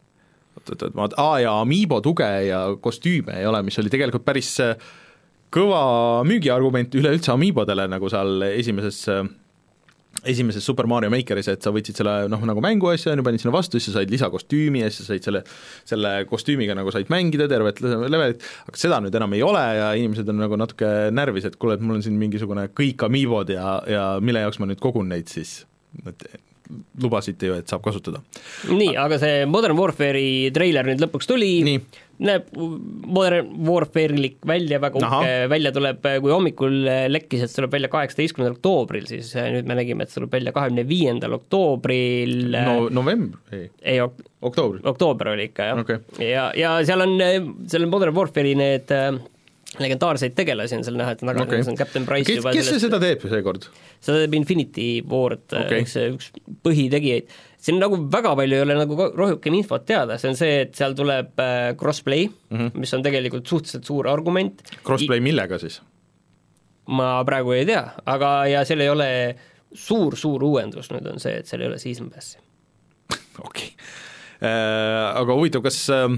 Aa, ja Amiibo tuge ja kostüüme ei ole, mis oli tegelikult päris kõva müügiargument üleüldse Amiibodele, nagu seal esimeses esimeses Super Mario Makeris, et sa võtsid selle noh, nagu mänguasja, panid sinna vastu, siis sa said lisakostüümi ja siis sa said selle, selle kostüümiga nagu said mängida tervet levelit, aga seda nüüd enam ei ole ja inimesed on nagu natuke närvis, et kuule, et mul on siin mingisugune kõik Amiibod ja, ja mille jaoks ma nüüd kogun neid siis, et lubasite ju, et saab kasutada. Nii, aga see Modern Warfare'i treiler nüüd lõpuks tuli, näeb Modern Warfare'lik välja, väga uhke välja tuleb, kui hommikul lekkis, et tuleb välja kaheksateistkümnendal oktoobril, siis nüüd me nägime, et tuleb välja kahekümne viiendal oktoobril no, november, ei, ei ok- oktoobril. oktoober oli ikka, jah. Okay. Ja, ja seal on, seal on Modern Warfare'i need legendaarseid tegelasi on seal näha, et taga okay. on Captain Price kes, kes sellest... seda teeb seekord? Seda teeb Infinity Ward okay., üks, üks põhitegijaid. Siin nagu väga palju ei ole nagu rohkem infot teada, see on see, et seal tuleb crossplay, mm-hmm. mis on tegelikult suhteliselt suur argument. Crossplay I... millega siis? Ma praegu ei tea, aga ja seal ei ole suur-suur uuendus, nüüd on see, et seal ei ole Season Passi. Okei okay. äh, aga huvitav, kas äh,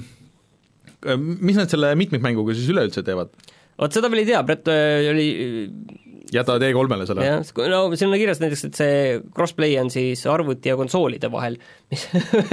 mis nad selle mitmikmänguga siis üleüldse teevad? Oot, seda veel ei tea, Brett oli jäta T kolmele selle. jah, no siin on kirjas näiteks, et see crossplay on siis arvuti ja konsoolide vahel, mis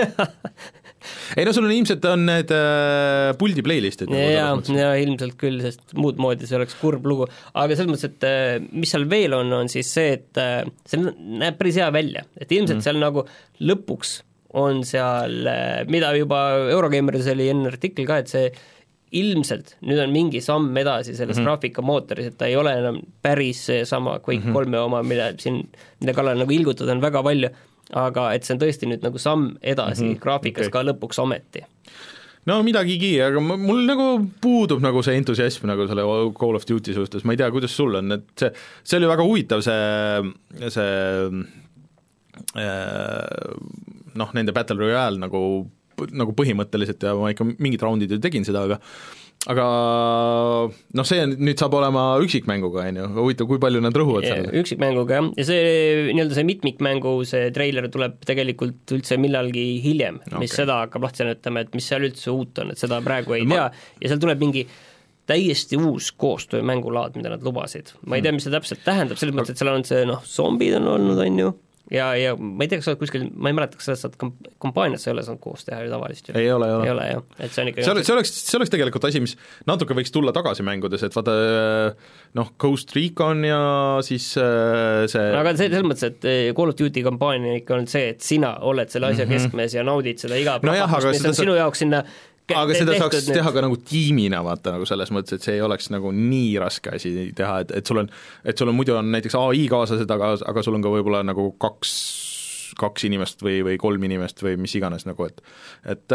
ei no sul on ilmselt on need äh, puldi playlistid. Ja, ja ilmselt küll, sest muud moodi see oleks kurb lugu, aga selles mõttes, et äh, mis seal veel on, on siis see, et äh, see näeb päris hea välja, et ilmselt mm. seal nagu lõpuks on seal, mida juba Eurogeimeris oli enne artikkel ka, et see ilmselt nüüd on mingi samm edasi selles mm-hmm. graafikamootoris, et ta ei ole enam päris sama Quake mm-hmm. kolme oma, mille siin, mille kallal nagu ilgutada on väga palju, aga et see on tõesti nüüd nagu samm edasi mm-hmm. graafikas okay. ka lõpuks ometi. No midagigi, aga mul nagu puudub nagu see entusiasm nagu selle Call of Duty suhtes, ma ei tea, kuidas sul on, et see, see oli väga huvitav, see, see noh, nende Battle Royale nagu nagu põhimõtteliselt ja ma ikka mingid raundid ju tegin seda, aga aga noh, see nüüd saab olema üksikmänguga, on ju, huvitav, kui palju nad rõhuvad seal? Üksikmänguga, jah, ja see nii-öelda see mitmikmängu, see treiler tuleb tegelikult üldse millalgi hiljem, mis okay. seda hakkab lahti näitama, et mis seal üldse uut on, et seda praegu ei ma... tea ja seal tuleb mingi täiesti uus koostöö mängulaad, mida nad lubasid. Ma ei tea, mis see täpselt tähendab, selles mõttes, et seal on see, noh, zombid on olnud, on ju, ja, ja ma ei tea, kas sa oled kuskil, ma ei mäleta, kas sa saad kampaaniat, sa ei ole saanud koos teha ju tavalist ju. ei ole, ei ole. ei ole, jah, et see on ikka see, ole, see, oleks, see oleks tegelikult asi, mis natuke võiks tulla tagasi mängudes, et vaata noh, Ghost Recon ja siis see aga see, selles mõttes, et Call of Duty kampaania ikka on see, et sina oled selle asja mm -hmm. keskmes ja naudid seda iga no jah, mis on sinu jaoks sinna aga seda saaks nüüd teha ka nagu tiimina, vaata nagu selles mõttes, et see ei oleks nagu nii raske asi teha, et, et sul on, et sul on muidu on näiteks A I kaaslased, aga, aga sul on ka võib-olla nagu kaks, kaks inimest või, või kolm inimest või mis iganes nagu, et et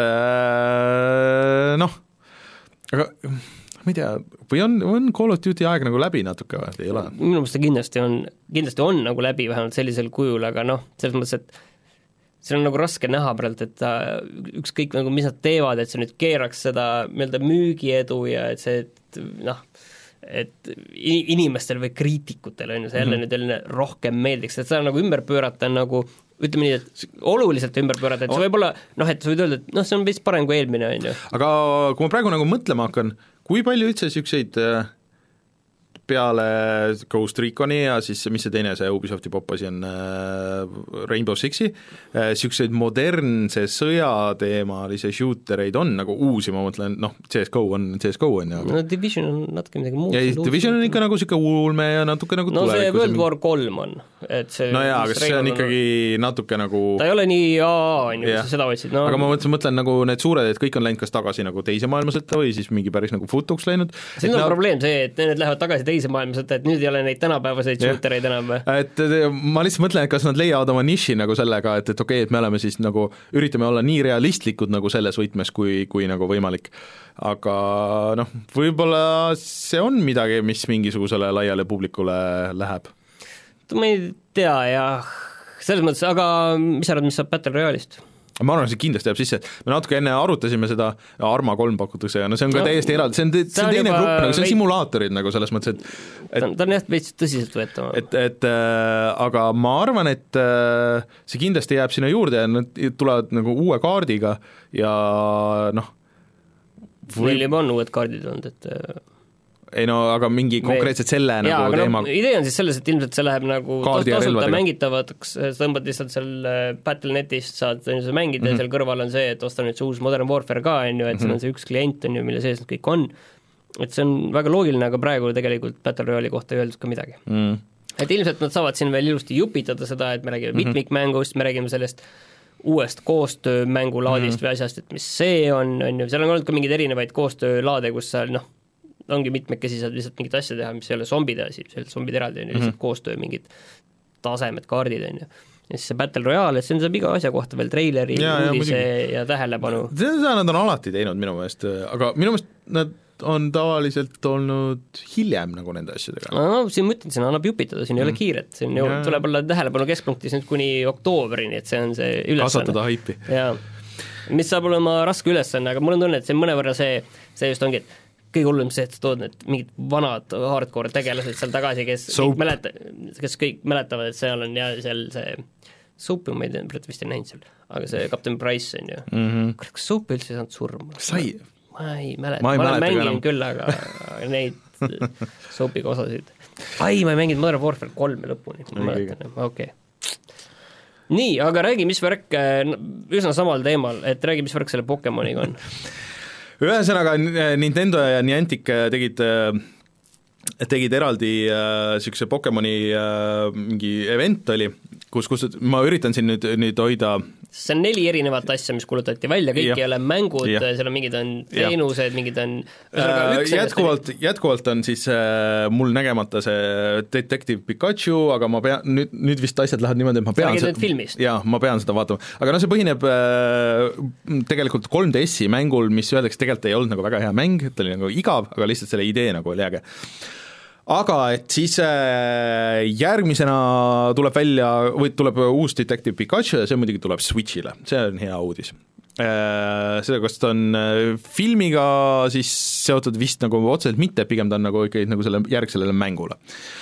äh, noh, aga ma ei tea, või on, on Call of Duty aeg nagu läbi natuke või ei ole? Minu meelest kindlasti on, kindlasti on nagu läbi vähemalt sellisel kujul, aga noh, selles mõttes, et see on nagu raske näha praegu, et ta, ükskõik nagu mis nad teevad, et see nüüd keeraks seda nii-öelda müügiedu ja et see, et noh, et inimestel või kriitikutel on ju see jälle mm -hmm. nüüd rohkem meeldiks, et seda nagu ümber pöörata nagu, ütleme nii, et oluliselt ümber pöörata, et see võib olla, noh, et sa võid öelda, et noh, see on vist parem kui eelmine, on ju. aga kui ma praegu nagu mõtlema hakkan, kui palju üldse niisuguseid peale Ghost Reconi ja siis mis see teine, see Ubisofti popasi on äh, Rainbow Sixi, niisuguseid äh, modernse sõjateemalisi shootereid on nagu uusi, ma mõtlen, noh, C S G O on C S G O on ju. no Division on natuke midagi muud. ja Division on ikka nagu niisugune ulme ja natuke nagu no see World War kolm on, et see no jaa, aga see on ikkagi on... natuke nagu ta ei ole nii aa, on ju, kui sa seda võtsid no. aga ma mõtlen, mõtlen nagu need suured, et kõik on läinud kas tagasi nagu teise maailmasõtta või siis mingi päris nagu futuks läinud. siin on no... probleem see, et need lähevad tagasi teise maailmasõtta, et nüüd ei ole neid tänapäevaseid shootereid enam. et ma lihtsalt mõtlen, et kas nad leiavad oma niši nagu sellega, et, et okei okay,, et me oleme siis nagu, üritame olla nii realistlikud nagu selles võtmes, kui, kui nagu võimalik. aga noh, võib-olla see on midagi, mis mingisugusele laiale publikule läheb. ma ei tea jah, selles mõttes, aga mis arvad, mis saab Battle Royale'ist? ma arvan, see kindlasti jääb sisse, me natuke enne arutasime seda, Arma kolm pakutakse ja no see on ka no, täiesti eraldi, see on, see on, see on teine grupp, nagu see on simulaatorid nagu selles mõttes, et, et ta, ta on jah veits tõsiselt võetama. et, et äh, aga ma arvan, et äh, see kindlasti jääb sinna juurde ja nad tulevad nagu uue kaardiga ja noh või... meil juba on uued kaardid olnud, et ei no aga mingi konkreetselt selle Me... nagu ja, teema no, idee on siis selles, et ilmselt see läheb nagu tasuta mängitavaks, sa tõmbad lihtsalt seal Battle.netist, saad seda mängida mm -hmm. ja seal kõrval on see, et osta nüüd see uus Modern Warfare ka, on ju, et mm -hmm. seal on see üks klient, on ju, mille sees need kõik on, et see on väga loogiline, aga praegu tegelikult Battle Royale'i kohta ei öeldud ka midagi mm. -hmm. et ilmselt nad saavad siin veel ilusti jupitada seda, et me räägime mm -hmm. mitmikmängust, me räägime sellest uuest koostöömängulaadist mm -hmm. või asjast, et mis see on, on ju, seal on olnud ka mingeid erinevaid koostöölaade, kus sa noh, ongi mitmekesi saad lihtsalt mingit asja teha, mis ei ole zombide asi, see on zombid eraldi, on ju, lihtsalt mm -hmm. koostöö, mingid tasemed, kaardid, on ju. Ja siis see Battle Royale, et see saab iga asja kohta veel treileri, uudise ja, ja tähelepanu. Seda nad on alati teinud minu meelest, aga minu meelest nad on tavaliselt olnud hiljem nagu nende asjadega. No siin ma ütlen, siin annab jupitada, siin mm. ei ole kiiret, siin ju tuleb olla tähelepanu keskpunktis nüüd kuni oktoobrini, et see on see ülesanne. Kasvatada haipi. Jaa, mis saab olema raske ülesanne, aga mul on tunne, et see mõnevõrra see, see just ongi, et kõige hullem see, et sa tood need mingid vanad hardcore tegelased seal tagasi, kes kõik, mäleta, kes kõik mäletavad, et seal on ja seal see Soap'i ma ei tea, vist ei näinud seal, aga see Captain Price on ju mm -hmm. kas Soap üldse ei saanud surma? sai? ma ei mäleta, ma, ma olen mänginud küll, aga neid Soap'iga osasid ai, ma ei mänginud Modern Warfare kolme lõpuni, ma mäletan, okei okay. Nii, aga räägi, mis värk, üsna samal teemal, et räägi, mis värk selle Pokemoniga on ühesõnaga Nintendo ja Niantic tegid tegid eraldi niisuguse äh, Pokemoni äh, mingi event oli, kus, kus ma üritan siin nüüd, nüüd hoida see on neli erinevat asja, mis kuulutati välja, kõik ja. ei ole mängud, seal on mingid on teenused, mingid on äh, jätkuvalt, jätkuvalt on siis äh, mul nägemata see Detective Pikachu, aga ma pean, nüüd, nüüd vist asjad lähevad niimoodi, et ma pean seda, jaa, ma pean seda vaatama, aga no see põhineb äh, tegelikult kolm D S-i mängul, mis öeldakse, tegelikult ei olnud nagu väga hea mäng, et oli nagu igav, aga lihtsalt selle idee nagu oli äge. Aga et siis järgmisena tuleb välja, või tuleb uus Detective Pikachu ja see muidugi tuleb Switchile, see on hea uudis. Sellepärast on filmiga siis seotud vist nagu otseselt mitte, pigem ta on nagu ikkagi nagu selle järg sellele mängule.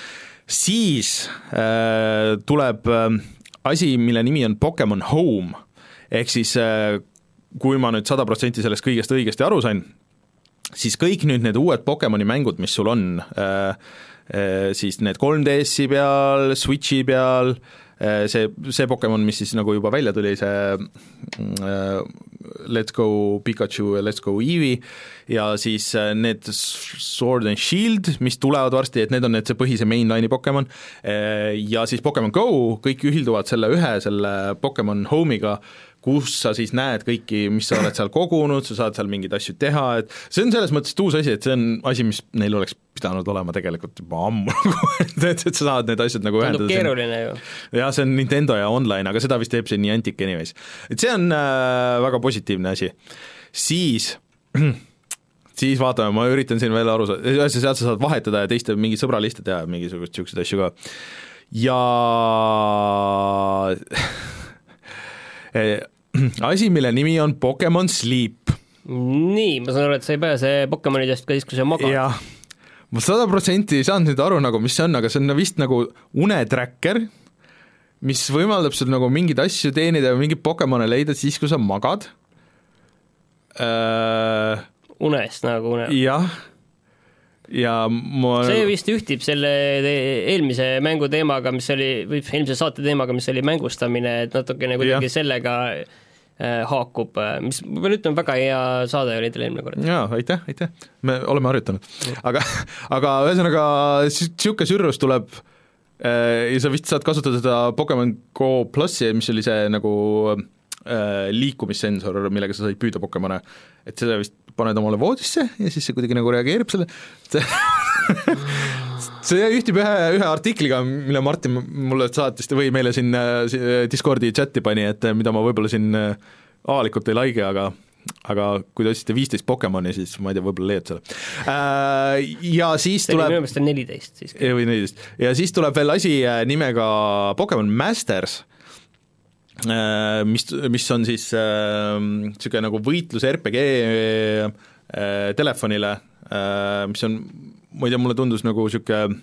Siis tuleb asi, mille nimi on Pokemon Home, ehk siis kui ma nüüd sada protsenti sellest kõigest õigesti aru sain, siis kõik nüüd need uued Pokemoni mängud, mis sul on, siis need kolm D S-i peal, Switchi peal, see, see Pokemon, mis siis nagu juba välja tuli, see Let's Go Pikachu ja Let's Go Eevee, ja siis need Sword and Shield, mis tulevad varsti, et need on need see põhise mainline'i Pokemon, ja siis Pokemon Go, kõik ühilduvad selle ühe, selle Pokemon Home'iga, kus sa siis näed kõiki, mis sa oled seal kogunud, sa saad seal mingeid asju teha, et see on selles mõttes uus asi, et see on asi, mis neil oleks pidanud olema tegelikult juba ammu, et, et sa saad need asjad nagu ühendada. Tundub keeruline ju. Jah, see on Nintendo ja online, aga seda vist teeb see Niantic anyways. Et see on äh, väga positiivne asi. Siis, siis vaatame, ma üritan siin veel aru saada, sealt sa saad vahetada ja teiste mingi sõbraliste teha, mingisugust siukseid asju ka. Ja asi, mille nimi on Pokemon Sleep. Nii, ma saan aru, et sa ei pääse Pokemonidest ka siis, kui sa magad. Jah, ma sada protsenti ei saanud nüüd aru, nagu, mis see on, aga see on vist nagu unetracker, mis võimaldab sul nagu mingeid asju teenida ja mingid Pokemone leida siis, kui sa magad. Äh... Unest nagu une. Jah. Ja ma... see vist ühtib selle eelmise mängu teemaga, mis oli, või eelmise saate teemaga, mis oli mängustamine, et natukene kuidagi sellega haakub, mis ma pean ütlema, väga hea saade oli teil eelmine kord. Jaa, aitäh, aitäh, me oleme harjutanud. Aga, aga ühesõnaga siuke sürrus tuleb ja sa vist saad kasutada seda Pokemon Go plussi, mis oli see nagu liikumissensor, millega sa said püüda Pokemone, et seda vist paned omale voodisse ja siis see kuidagi nagu reageerib selle see ühtib ühe, ühe artikliga, mille Martin mulle saatis või meile siin Discordi chati pani, et mida ma võib-olla siin avalikult ei laige, aga aga kui te otsite viisteist Pokemoni, siis ma ei tea, võib-olla leiad selle. Ja siis see tuleb... minu meelest on neliteist siis. Või neliteist. Ja siis tuleb veel asi nimega Pokemon Masters, mis, mis on siis niisugune nagu võitlus R P G telefonile, mis on, ma ei tea, mulle tundus nagu niisugune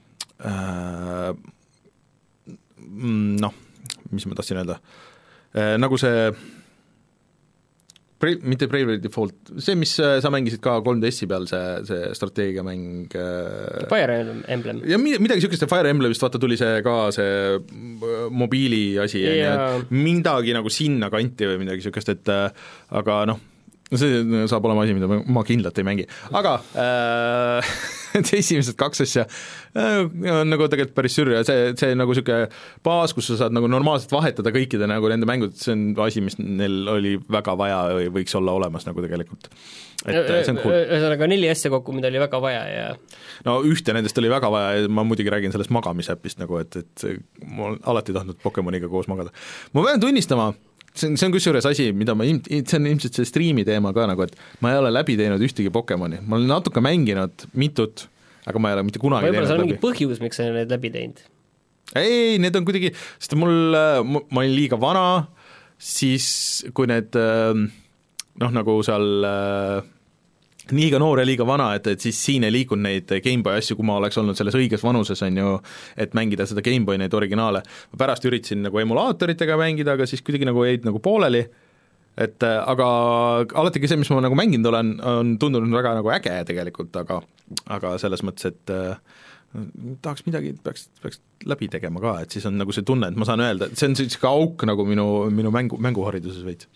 noh, mis ma tahtsin öelda, nagu see Pre, mitte Bravely Default, see, mis sa mängisid ka kolm D S-i peal, see, see strateegiamäng Fire Emblem. Ja midagi niisugust, Fire Emblemist vaata tuli see ka, see mobiili asi, ja midagi nagu sinna kanti või midagi niisugust, et aga noh, see saab olema asi, mida ma kindlalt ei mängi, aga äh, esimesed kaks asja on nagu tegelikult päris sürr ja see, see nagu niisugune baas, kus sa saad nagu normaalselt vahetada kõikide nagu nende mängud, see on asi, mis neil oli väga vaja või võiks olla olemas nagu tegelikult. Et see on cool. Ühesõnaga neli asja kokku, mida oli väga vaja ja no ühte nendest oli väga vaja ja ma muidugi räägin sellest magamisäppist nagu, et, et ma olen alati tahtnud Pokemoniga koos magada. Ma pean tunnistama, see on, see on kusjuures asi, mida ma, see on ilmselt see striimi teema ka nagu, et ma ei ole läbi teinud ühtegi Pokemoni, ma olen natuke mänginud mitut, aga ma ei ole mitte kunagi võib-olla teinud läbi. Võib-olla see on mingi põhjus, miks sa need läbi teinud? Ei, need on kuidagi, sest mul, ma olin liiga vana, siis kui need noh, nagu seal liiga noor ja liiga vana, et, et siis siin ei liikunud neid Gameboy asju, kui ma oleks olnud selles õiges vanuses, on ju, et mängida seda Gameboy neid originaale. Ma pärast üritasin nagu emulaatoritega mängida, aga siis kuidagi nagu jäid nagu pooleli, et aga alatigi see, mis ma nagu mänginud olen, on tundunud väga nagu äge tegelikult, aga, aga selles mõttes, et äh, tahaks midagi, peaks, peaks läbi tegema ka, et siis on nagu see tunne, et ma saan öelda, et see on selline auk nagu minu, minu mängu, mänguhariduses veits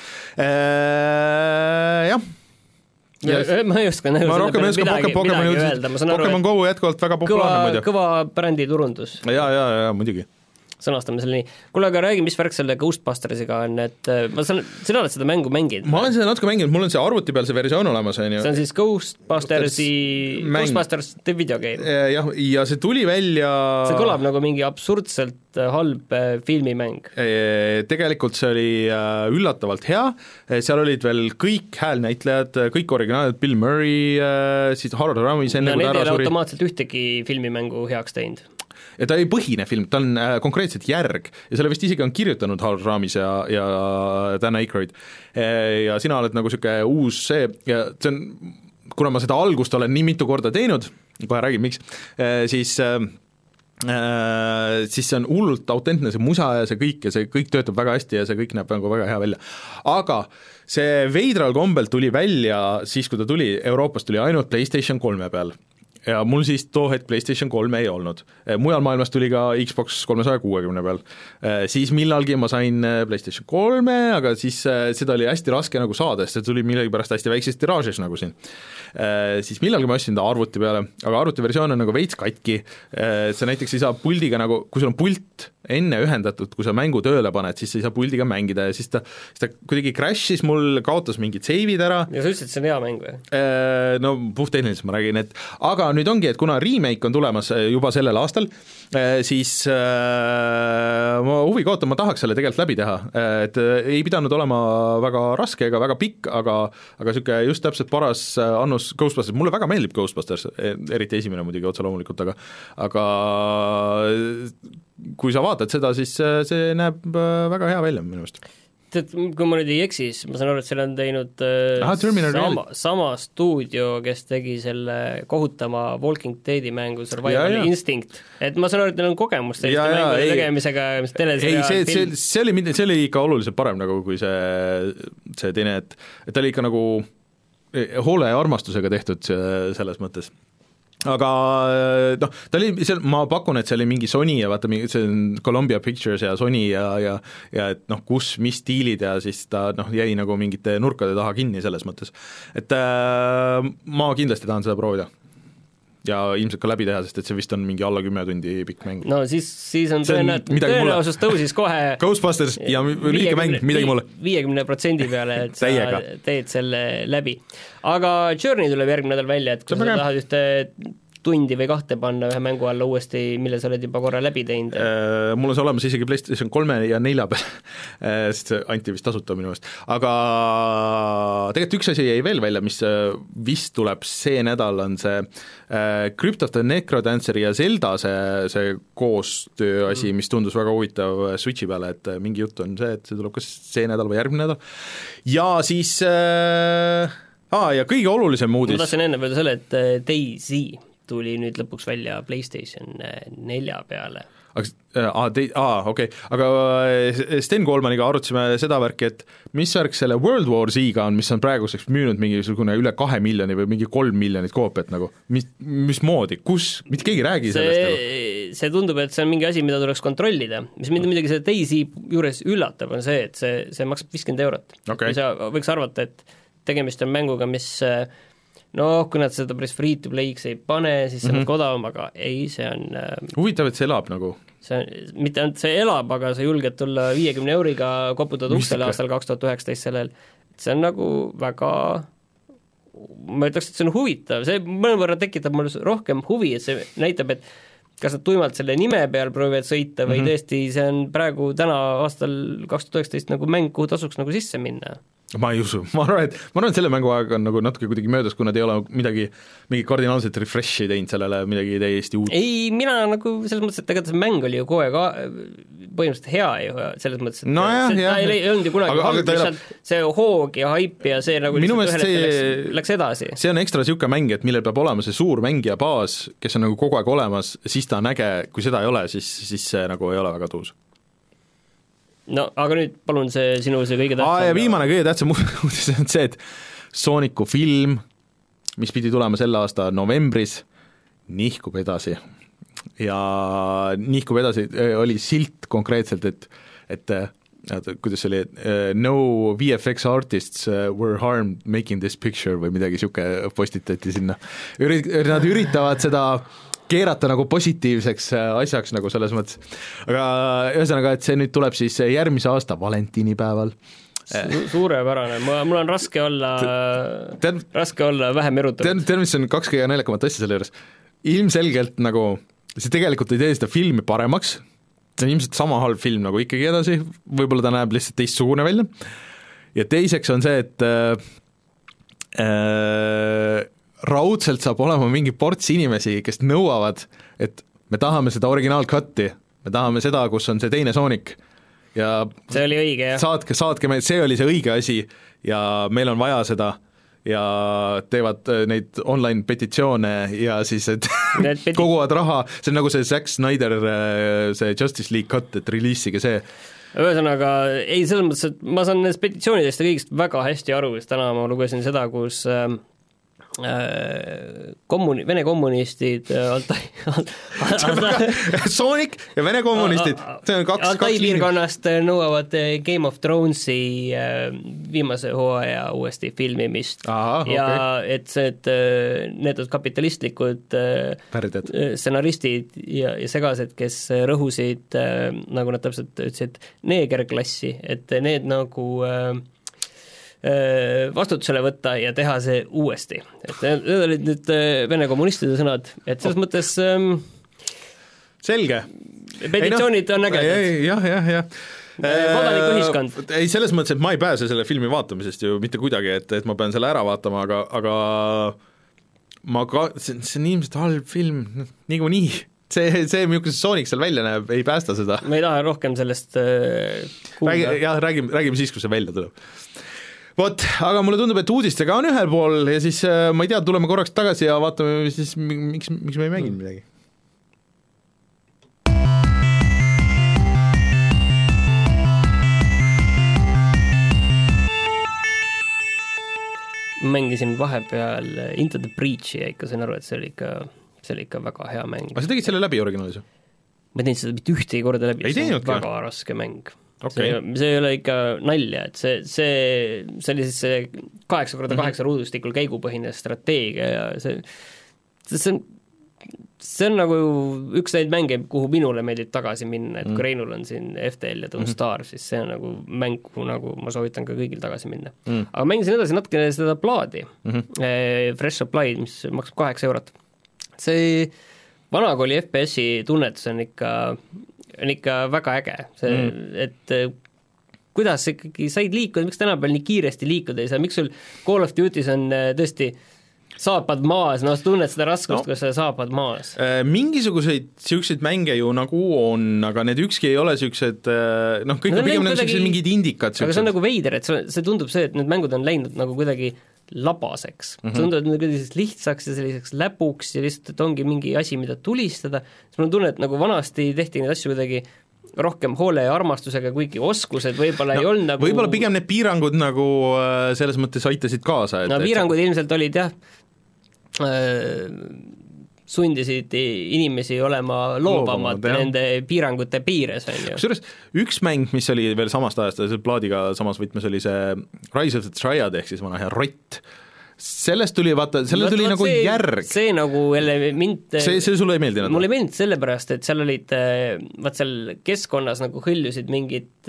äh,. Jah. Ja, ma ei oska nagu selle peale midagi, midagi öelda, ma saan aru, Pokemon Go jätkuvalt väga populaarne muidu. Kõva brändi turundus. Jaa, jaa, jaa, muidugi. Sõnastame selle nii. Kuule, aga räägi, mis värk selle Ghostbustersiga on, et ma saan, sina oled seda mängu mänginud? Ma olen seda natuke mänginud, mul on see arvuti peal see versioon olemas, on ju. See on siis Ghostbustersi, Ghostbusters the video game. Jah, ja see tuli välja... See kõlab nagu mingi absurdselt halb filmimäng. Tegelikult see oli üllatavalt hea, seal olid veel kõik häälnäitlejad, kõik originaalid, Bill Murray, siis Harold Ramis enne, ja need ei ole automaatselt ühtegi filmimängu heaks teinud. Ja ta ei põhine film, ta on äh, konkreetselt järg ja selle vist isegi on kirjutanud Harold Ramis ja, ja Dan Aykroyd e, ja sina oled nagu niisugune uus see ja see on, kuna ma seda algust olen nii mitu korda teinud, kohe räägin miks e,, siis äh, äh, siis see on hullult autentne, see musa ja see kõik ja see kõik töötab väga hästi ja see kõik näeb nagu väga hea välja. Aga see veidral kombel tuli välja siis, kui ta tuli, Euroopas tuli ainult PlayStation kolme peal. Ja mul siis too hetk PlayStation kolme ei olnud. Mujal maailmas tuli ka Xbox kolmesaja kuuekümne peal. Siis millalgi ma sain PlayStation kolme, aga siis seda oli hästi raske nagu saada, sest see tuli millegi pärast hästi väikses tiraažis nagu siin. Siis millalgi ma ostsin ta arvuti peale, aga arvutiversioon on nagu veits katki. Sa näiteks ei saa puldiga nagu, kui sul on pult enne ühendatud, kui sa mängu tööle paned, siis sa ei saa puldiga mängida ja siis ta, siis ta kuidagi crash'is mul, kaotas mingid seivid ära. Ja sa ütlesid, et see on hea mäng või? No puhttehniliselt ma räägin, et aga nüüd ongi, et kuna remake on tulemas juba sellel aastal, siis äh, ma huvi kaotan, ma tahaks selle tegelikult läbi teha, et ei pidanud olema väga raske ega väga pikk, aga, aga siuke just täpselt paras annus Ghostbusters, mulle väga meeldib Ghostbusters, eriti esimene muidugi otse loomulikult, aga aga kui sa vaatad seda, siis see näeb väga hea välja minu meelest. Tead, kui ma nüüd ei eksis, ma saan aru, et selle on teinud Aha, sama, sama stuudio, kes tegi selle kohutama Walking Deadi mängu Survival ja, Instinct, et ma saan aru, et neil on kogemus selliste mängude tegemisega, mis teleseriaal ei, see, see, see, oli, see oli ikka oluliselt parem nagu kui see, see teine, et, et ta oli ikka nagu hoole ja armastusega tehtud selles mõttes. Aga noh, ta oli, seal, ma pakun, et see oli mingi Sony ja vaata, see on Columbia Pictures ja Sony ja, ja, ja et noh, kus, mis stiilid ja siis ta noh, jäi nagu mingite nurkade taha kinni selles mõttes. Et äh, ma kindlasti tahan seda proovida. Ja ilmselt ka läbi teha, sest et see vist on mingi alla kümme tundi pikk mäng. No siis, siis on tõenäosus tõusis kohe Ghostbusters ja lühike mäng, midagi mulle. viiekümne protsendi peale, et sa teed selle läbi. Aga Journey tuleb järgmine nädal välja, et kui sa tahad ühte tundi või kahte panna ühe mängu alla uuesti, mille sa oled juba korra läbi teinud? Mul on see olemas isegi PlayStation kolme ja nelja peal, sest see anti vist tasuta minu eest. Aga tegelikult üks asi jäi veel välja, mis vist tuleb see nädal, on see Crypt of the Necrodancer ja Zelda see, see koostöö asi, mis tundus väga huvitav Switchi peale, et mingi jutt on see, et see tuleb kas see nädal või järgmine nädal. Ja siis äh, ah, ja kõige olulisem uudis. Ma tahtsin enne öelda selle, et DayZ tuli nüüd lõpuks välja PlayStation nelja peale. Aa, te, aa, okei, okay. Aga Sten Koolmaniga arutasime seda värki, et mis värk selle World War Z-ga on, mis on praeguseks müünud mingisugune üle kahe miljoni või mingi kolm miljonit koopiat nagu, mis, mis moodi, kus, mitte keegi räägi see, sellest nagu. See tundub, et see on mingi asi, mida tuleks kontrollida, mis mind midagi selle DayZ juures üllatab, on see, et see, see maksab viiskümmend eurot okay. Ja sa võiks arvata, et tegemist on mänguga, mis noh, kui nad seda päris free to play'ks ei pane, siis see mm-hmm. on odavam, aga ei, see on huvitav, et see elab nagu see on, mitte ainult see elab, aga sa julged tulla viiekümne euriga koputada uksele aastal kaks tuhat üheksateist sellel, see on nagu väga ma ütleks, et see on huvitav, see mõnevõrra tekitab mul rohkem huvi, et see näitab, et kas nad tuimalt selle nime peal proovivad sõita või mm-hmm. tõesti see on praegu täna aastal kaks tuhat üheksateist nagu mäng, kuhu tasuks nagu sisse minna. Ma ei usu, ma arvan, et, ma arvan, et selle mängu aeg on nagu natuke kuidagi möödas, kui nad ei ole midagi, mingi kardinaalselt refreshi teinud sellele, midagi täiesti uut. Ei, mina nagu selles mõttes, et tegelikult see mäng oli ju kohe ka põhimõtteliselt hea ju, selles mõttes, et no jah, see, jah, ta ei olnud ju kunagi aga, halb, aga elab... see hoog ja haip ja see nagu minu meelest see läks, läks edasi. See on ekstra siuke mäng, et millel peab olema see suur mängija baas, kes on nagu kogu aeg olemas, siis ta on äge, kui seda ei ole, siis, siis see nagu ei ole väga tuus. No aga nüüd palun see sinu see kõige tähtsam. Aa, ja viimane kõige tähtsam uudis on see, et Sooniku film, mis pidi tulema selle aasta novembris, nihkub edasi. Ja nihkub edasi, oli silt konkreetselt, et, et kuidas oli, no V F X artists were harmed making this picture või midagi siuke postitati sinna. Ürit, nad üritavad seda keerata nagu positiivseks asjaks nagu selles mõttes. Aga ühesõnaga, et see nüüd tuleb siis järgmise aasta valentiinipäeval. Su suurepärane, mul on raske olla, tead, raske olla vähem erutav. Tead, tead, mis on kaks kõige näljakamat asja selle juures? Ilmselgelt nagu, see tegelikult ei tee seda filmi paremaks, see on ilmselt sama halb film nagu ikkagi edasi, võib-olla ta näeb lihtsalt teistsugune välja. Ja teiseks on see, et äh, äh, raudselt saab olema mingi ports inimesi, kes nõuavad, et me tahame seda originaalkatti, me tahame seda, kus on see teine Sonic ja see oli õige, jah. Saatke, saatke me, see oli see õige asi ja meil on vaja seda ja teevad neid online petitsioone ja siis, et peti- koguvad raha, see on nagu see Zack Snyder, see Justice League cut, et reliisige see. Ühesõnaga, ei, selles mõttes, et ma saan nendest petitsioonidest ja kõigist väga hästi aru, sest täna ma lugesin seda, kus äh, Kommuni-, Vene kommunistid Altai, Altai Sonic ja Vene kommunistid, see on kaks Altai piirkonnast nõuavad Game of Thronesi viimase hooaja uuesti filmimist. Aha, ja okay. et see, et need kapitalistlikud Pärdjad. Stsenaristid ja, ja segased, kes rõhusid, nagu nad täpselt ütlesid, neegerklassi, et need nagu vastutusele võtta ja teha see uuesti. Et need olid nüüd Vene kommunistide sõnad, et selles oh. mõttes ähm, selge. Petitsioonid no, on ägedad. Jah, jah, jah. Kodanikuühiskond. Ei, selles mõttes, et ma ei pääse selle filmi vaatamisest ju mitte kuidagi, et, et ma pean selle ära vaatama, aga, aga ma ka, see, see on ilmselt halb film, nagu nii. See, see, milline Sonic seal välja näeb, ei päästa seda. Ma ei taha rohkem sellest äh, kuulda. Räägi, jah, räägime, räägime siis, kui see välja tuleb. Vot, aga mulle tundub, et uudistega on ühel pool ja siis ma ei tea, tuleme korraks tagasi ja vaatame siis, miks, miks me ei mänginud midagi. Mängisin vahepeal Into the Breachi ja ikka sain aru, et see oli ikka, see oli ikka väga hea mäng. Aga sa tegid selle läbi originaalis? Ma tegin seda mitte ühtegi korda läbi, see on väga raske mäng. Okay. See, see ei ole ikka nalja, et see, see, see oli siis see kaheksa korda kaheksa mm-hmm. ruudustikul käigupõhine strateegia ja see, see on, see on nagu üks neid mänge, kuhu minule meeldib tagasi minna, et mm. kui Reinul on siin F T L ja Don't mm-hmm. Starve, siis see on nagu mäng, kuhu nagu ma soovitan ka kõigil tagasi minna mm.. aga mängisin edasi natukene seda plaadi mm-hmm. eh, Fresh Supply, mis maksab kaheksa eurot. See vanakooli F P S-i tunnetus on ikka on ikka väga äge, see mm., et kuidas ikkagi said liikuda, miks tänapäeval nii kiiresti liikuda ei saa, miks sul Call of Duty's on tõesti saapad maas, no sa tunned seda raskust no., kui sa saapad maas? Mingisuguseid siukseid mänge ju nagu on, aga need ükski ei ole siuksed, noh, kõik no, on pigem kuidagi... mingid indikad. Aga see on nagu veider, et see tundub see, et need mängud on läinud nagu kuidagi labaseks mm-hmm. tundub selliseks lihtsaks ja selliseks läpuks ja lihtsalt, et ongi mingi asi, mida tulistada, siis mul on tunne, et nagu vanasti tehti neid asju kuidagi rohkem hoole ja armastusega, kuigi oskused võib-olla no, ei olnud nagu võib-olla pigem need piirangud nagu selles mõttes aitasid kaasa, et no piirangud et... ilmselt olid jah äh, sundisid inimesi olema loobamad Loobamad, nende piirangute piires, on ju. Kusjuures üks mäng, mis oli veel samast ajast, see plaadiga samas võtmes oli see Rise of the Triad, ehk siis vana hea Rott. Sellest tuli, vaata, sellel tuli nagu see, järg. See nagu jälle mind see, see sulle ei meeldinud? Mulle ei meeldinud sellepärast, et seal olid, vaat seal keskkonnas nagu hõljusid mingid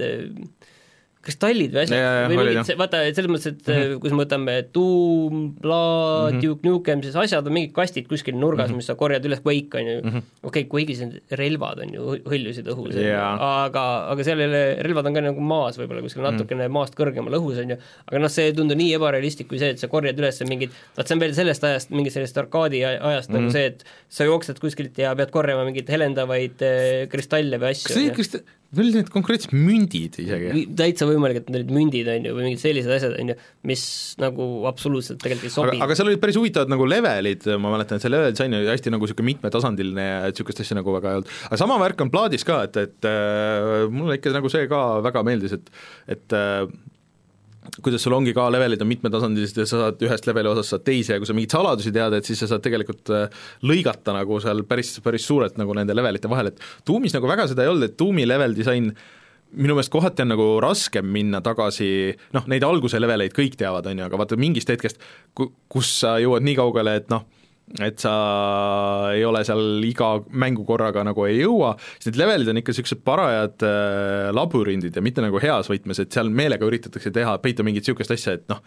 kristallid või asjad, või mingid, vaata, selles mõttes, et mm-hmm. kui me võtame Doom, Bla, mm-hmm. Duke Nukem, siis asjad on mingid kastid kuskil nurgas, mm-hmm. mis sa korjad üles Quake, on ju, mm-hmm. okei okay,, Quake'is relvad on ju hõljusid õhus, yeah. aga, aga seal jälle relvad on ka nagu maas võib-olla kuskil natukene mm-hmm. maast kõrgemal õhus, on ju, aga noh, see ei tundu nii ebarealistlik kui see, et sa korjad üles mingid, vaat see on veel sellest ajast, mingi sellest arkaadi ajast mm-hmm. nagu see, et sa jooksed kuskilt ja pead korjama mingeid helendavaid kristalle või asju. kas see krist-, veel need konkreetselt mündid isegi? Täitsa võimalik, et need olid mündid, on ju, või mingid sellised asjad, on ju, mis nagu absoluutselt tegelikult ei sobi. Aga, aga seal olid päris huvitavad nagu levelid, ma mäletan, et see level disain oli hästi nagu niisugune mitmetasandiline ja niisugust asja nagu väga ei olnud. Aga sama värk on plaadis ka, et, et äh, mulle ikka nagu see ka väga meeldis, et, et äh, kuidas sul ongi ka levelid on mitmetasandilised ja sa saad ühest leveli osas saad teise ja kui sa mingid saladusi tead, et siis sa saad tegelikult lõigata nagu seal päris, päris suurelt nagu nende levelite vahel, et Doomis nagu väga seda ei olnud, et Doomi level disain minu meelest kohati on nagu raskem minna tagasi, noh, neid alguse leveleid kõik teavad, on ju, aga vaata mingist hetkest, kus sa jõuad nii kaugele, et noh, et sa ei ole seal iga mängu korraga nagu ei jõua, siis need levelid on ikka niisugused parajad äh, labürindid ja mitte nagu heas võtmes, et seal meelega üritatakse teha, peita mingit niisugust asja, et noh,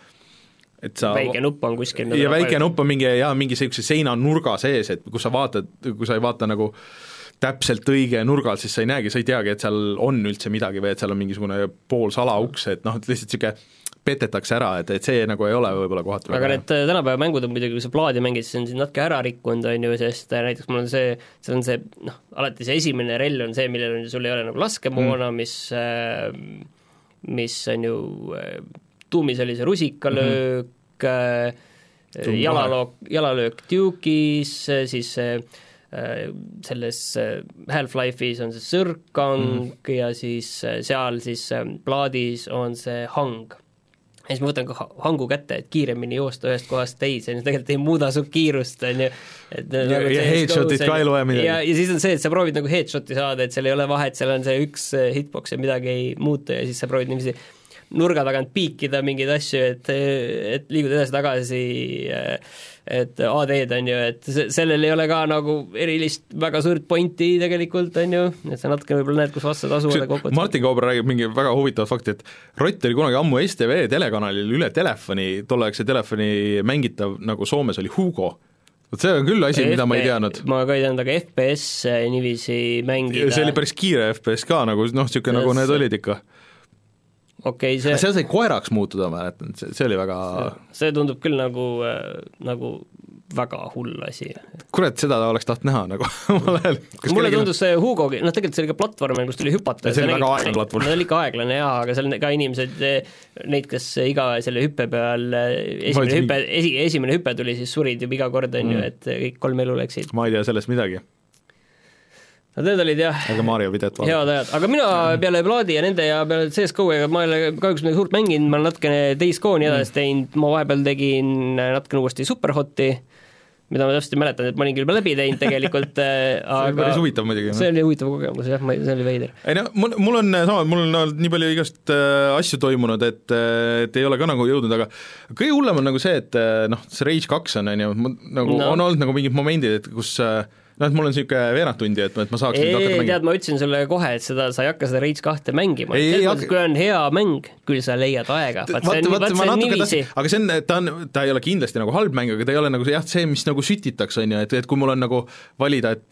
et sa väike nupp on kuskil ja väike palju. Nupp on mingi, jah, mingi niisuguse seina nurga sees, et kus sa vaatad, kui sa ei vaata nagu täpselt õige nurgal, siis sa ei näegi, sa ei teagi, et seal on üldse midagi või et seal on mingisugune pool salauks, et noh, et lihtsalt niisugune petetakse ära, et, et see nagu ei ole võib-olla kohatu. Aga need tänapäeva mängud on muidugi, kui sa plaadi mängid, siis on siin natuke ära rikkunud, on ju, sest näiteks mul on see, see on see, noh, alati see esimene rell on see, millel on, sul ei ole nagu laskemoona mm., mis, mis on ju, tuumis oli see rusikalöök äh, jalalook, jalalöök Duke'is, siis äh, selles Half-Life'is on see Sõrkang mm. ja siis seal siis plaadis on see Hang. Ja siis ma võtan ka hangu kätte, et kiiremini joosta ühest kohast teise, ja tegelikult ei muuda su kiirust, on ju. Et, ja nagu ja headshotit ka ei loe midagi. Ja, ja siis on see, et sa proovid nagu headshoti saada, et seal ei ole vahet, seal on see üks hitbox ja midagi ei muutu ja siis sa proovid niiviisi nurga tagant piikida mingeid asju, et, et liigud edasi-tagasi, et A D-d on ju, et sellel ei ole ka nagu erilist väga suurt pointi tegelikult, on ju, et sa natuke võib-olla näed, kus vastad asuvad. Martin Kauber räägib mingi väga huvitav fakti, et Rott oli kunagi ammu S T V telekanalil üle telefoni, tolleaegse telefoni mängitav, nagu Soomes oli Hugo. See on küll asi, mida ma ei teadnud. Ma ka ei teadnud, aga F P S niiviisi mängida. See oli päris kiire F P S ka, nagu, noh, siuke nagu need olid ikka. Okay, see... seal sai koeraks muutuda, ma mäletan, see, see oli väga see, see tundub küll nagu, nagu väga hull asi. Kurat, seda oleks taht näha nagu mulle kellegi... tundus see Hugo, noh tegelikult see oli ka platvorm, kus tuli hüpata. See oli väga aeglane platvorm. See oli ikka aeglane, jaa, aga seal ka inimesed, neid, kes iga selle hüppe peal esimene hüppe, esi, esimene hüppe tuli, siis surid juba iga kord, on ju, et kõik kolm elu läksid. Ma ei tea sellest midagi. No need olid jah, aga Mario videot head ajad, aga mina peale Plaadi ja nende ja peale C S G O ega ma ei ole kahjuks midagi suurt mänginud, ma olen natukene Days Gone'i edasi teinud, ma vahepeal tegin natukene uuesti Superhoti, mida ma täpselt ei mäletan, et ma olin küll läbi teinud tegelikult aga see oli päris huvitav muidugi. See oli huvitav kogemus, jah, see oli veider. Ei no, mul, mul on sama, mul on olnud nii palju igast äh, asju toimunud, et, et ei ole ka nagu jõudnud, aga kõige hullem on nagu see, et noh, see Rage kaks on, on ju, nagu no. on olnud nagu mingid momendid, et kus äh, noh, et mul on niisugune veerand tundi, et, et ma saaks ei, tead, ma ütlesin sulle kohe, et seda, sa ei hakka seda Rage kahte mängima. Ei, mõttes, kui on hea mäng, küll sa leiad aega. Vaat see on, vaat see on niiviisi. Aga see on, ta, on, ta ei ole kindlasti nagu halb mäng, aga ta ei ole nagu jah, see, mis nagu sütitaks, on ju, et, et kui mul on nagu valida, et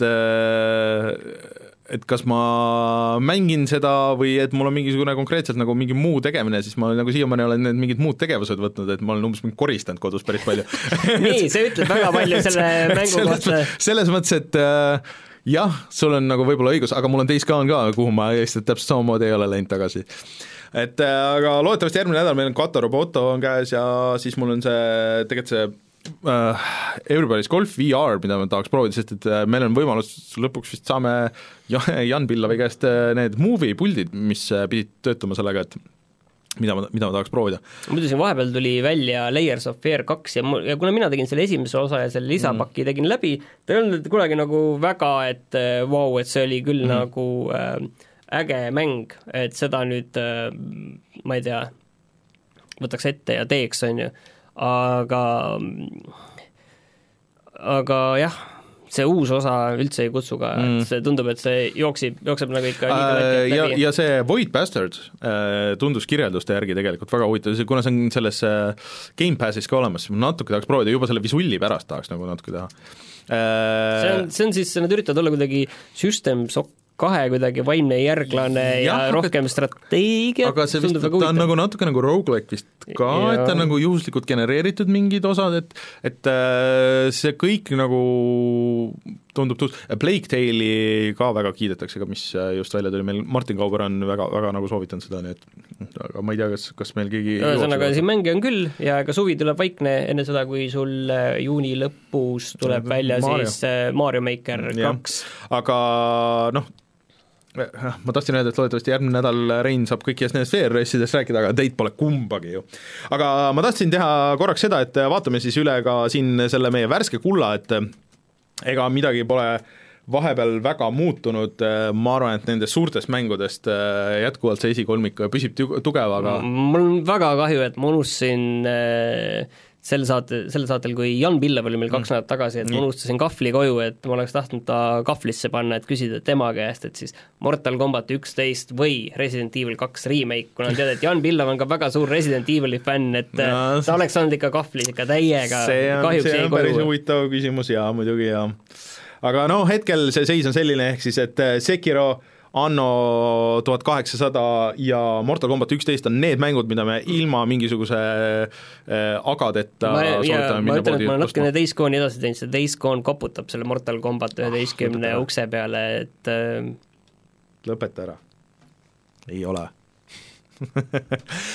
et kas ma mängin seda või et mul on mingisugune konkreetselt nagu mingi muu tegemine, siis ma nagu siiamaani olen need mingid muud tegevused võtnud, et ma olen umbes mingi koristanud kodus päris palju. Nii, see ütleb väga palju selle mängu kohta. Selles mõttes, et äh, jah, sul on nagu võib-olla õigus, aga mul on Days Gone ka, kuhu ma lihtsalt täpselt samamoodi ei ole läinud tagasi. Et äh, aga loodetavasti järgmine nädal meil on Kato Roboto on käes ja siis mul on see, tegelikult see uh, Everybody's Golf V R, mida ma tahaks proovida, sest et meil on võimalus lõpuks vist saame Jan Pillavi käest need movie puldid, mis pidid töötama sellega, et mida ma, mida ma tahaks proovida. Muidu siin vahepeal tuli välja Layers of Fear kaks ja, mul, ja kuna mina tegin selle esimese osa ja selle lisapaki mm. tegin läbi, ta ei olnud kunagi nagu väga, et vau, wow, et see oli küll mm. nagu äh, äge mäng, et seda nüüd äh, ma ei tea, võtaks ette ja teeks, on ju, aga aga jah, see uus osa üldse ei kutsu ka mm., et see tundub, et see jooksib, jookseb nagu ikka äh, ja, ja see Void Bastard äh, tundus kirjelduste järgi tegelikult väga huvitav, kuna see on selles äh, Game Passis ka olemas, natuke tahaks proovida, juba selle visulli pärast tahaks nagu natuke teha äh, see on, see on siis, nad üritavad olla kuidagi System Shock kahe kuidagi vaimne järglane ja, ja rohkem aga, strateegia, aga see vist, ta on nagu natuke nagu roguelike vist ka, et ta on nagu juhuslikult genereeritud mingid osad, et, et see kõik nagu tundub tuus, Plague Tale'i ka väga kiidetakse ka, mis just välja tuli, meil Martin Kauber on väga, väga nagu soovitanud seda, nii et aga ma ei tea, kas, kas meil keegi ühesõnaga, siin mänge on küll ja ka suvi tuleb vaikne enne seda, kui sul juuni lõpus tuleb välja Mario. Siis Mario Maker kaks. Aga noh, ma tahtsin öelda, et loodetavasti järgmine nädal Rein saab kõikidest nendest V R-assidest rääkida, aga teid pole kumbagi ju. Aga ma tahtsin teha korraks seda, et vaatame siis üle ka siin selle meie värske kulla, et ega midagi pole vahepeal väga muutunud, ma arvan, et nendest suurtest mängudest jätkuvalt see esikolmik püsib tugev, aga mul on väga kahju, et ma unustasin sel saate, sel saatel, kui Jan Pillav oli meil kaks mm. nädalat tagasi, et ma unustasin kahvli koju, et ma oleks tahtnud ta kahvlisse panna, et küsida tema käest, et siis Mortal Combat üksteist või Resident Evil kaks remake, kuna on teada, et Jan Pillav on ka väga suur Resident Evili fänn, et no, ta oleks olnud ikka kahvlis ikka täiega, kahjuks see on päris koju. Huvitav küsimus ja muidugi ja aga no hetkel see seis on selline, ehk siis, et Sekiro Anno tuhat kaheksasada ja Mortal Combat üksteist on need mängud, mida me ilma mingisuguse äh, agadeta ma, ja, ma ütlen, et ma natukene Days Gone'i edasi teinud, see Days Gone koputab selle Mortal Combat üheteistkümne ah, ukse peale, et äh... lõpeta ära. Ei ole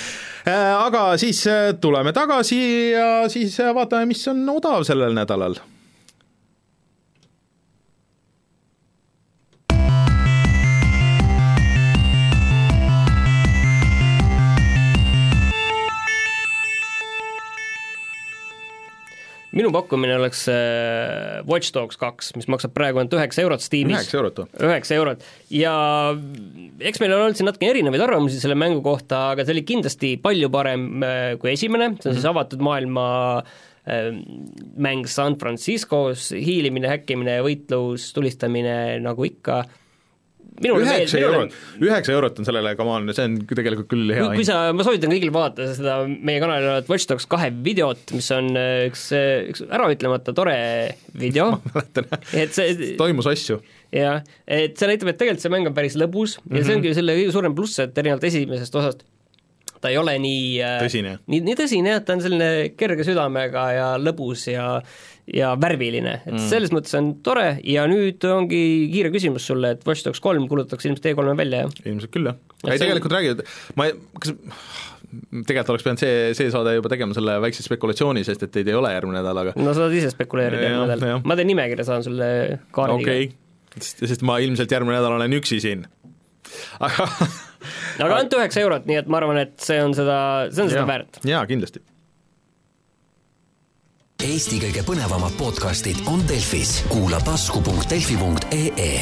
Aga siis tuleme tagasi ja siis vaatame, mis on odav sellel nädalal. Minu pakkumine oleks Watch Dogs kaks, mis maksab praegu ainult üheksa eurot Steamis. üheksa eurot. üheksa eurot. Ja eks meil on olnud siin natuke erinevaid arvamusi selle mängu kohta, aga see oli kindlasti palju parem kui esimene, see on siis avatud maailma mäng San Franciscos, hiilimine, häkkimine, võitlus, tulistamine nagu ikka. Minule üheksa eurot, üheksa eurot on sellele, come on, see on tegelikult küll hea. Kui sa, ma soovitan kõigil vaadata seda meie kanalil olevat Watch Dogs kahe videot, mis on üks, üks äraütlemata tore video. Ma mäletan, et see toimus asju. Jah, et see näitab, et tegelikult see mäng on päris lõbus ja mm-hmm. see ongi selle kõige suurem pluss, et erinevalt esimesest osast ta ei ole nii tõsine, nii, nii tõsine, et ta on selline kerge südamega ja lõbus ja ja värviline, et mm. selles mõttes on tore ja nüüd ongi kiire küsimus sulle, et Watch Dogs kolm kuulutatakse ilmselt E kolme välja, jah? Ilmselt küll, jah. Ei, tegelikult räägid, ma ei, kas tegelikult oleks pidanud see, see saade juba tegema selle väikse spekulatsiooni, sest et teid ei ole järgmine nädal, aga no saad ise spekuleerida järgmine nädal. Ma teen nimekirja, saan sulle kaardiga. Okei, okay. Sest ma ilmselt järgmine nädal olen üksi siin. Aga aga ainult üheksa eurot, nii et ma arvan, et see on seda, see on seda ja, väärt. Jaa, kindlasti. Eesti kõige põnevamad podcastid on Delfis. Kuula tasku punkt delfi punkt ee.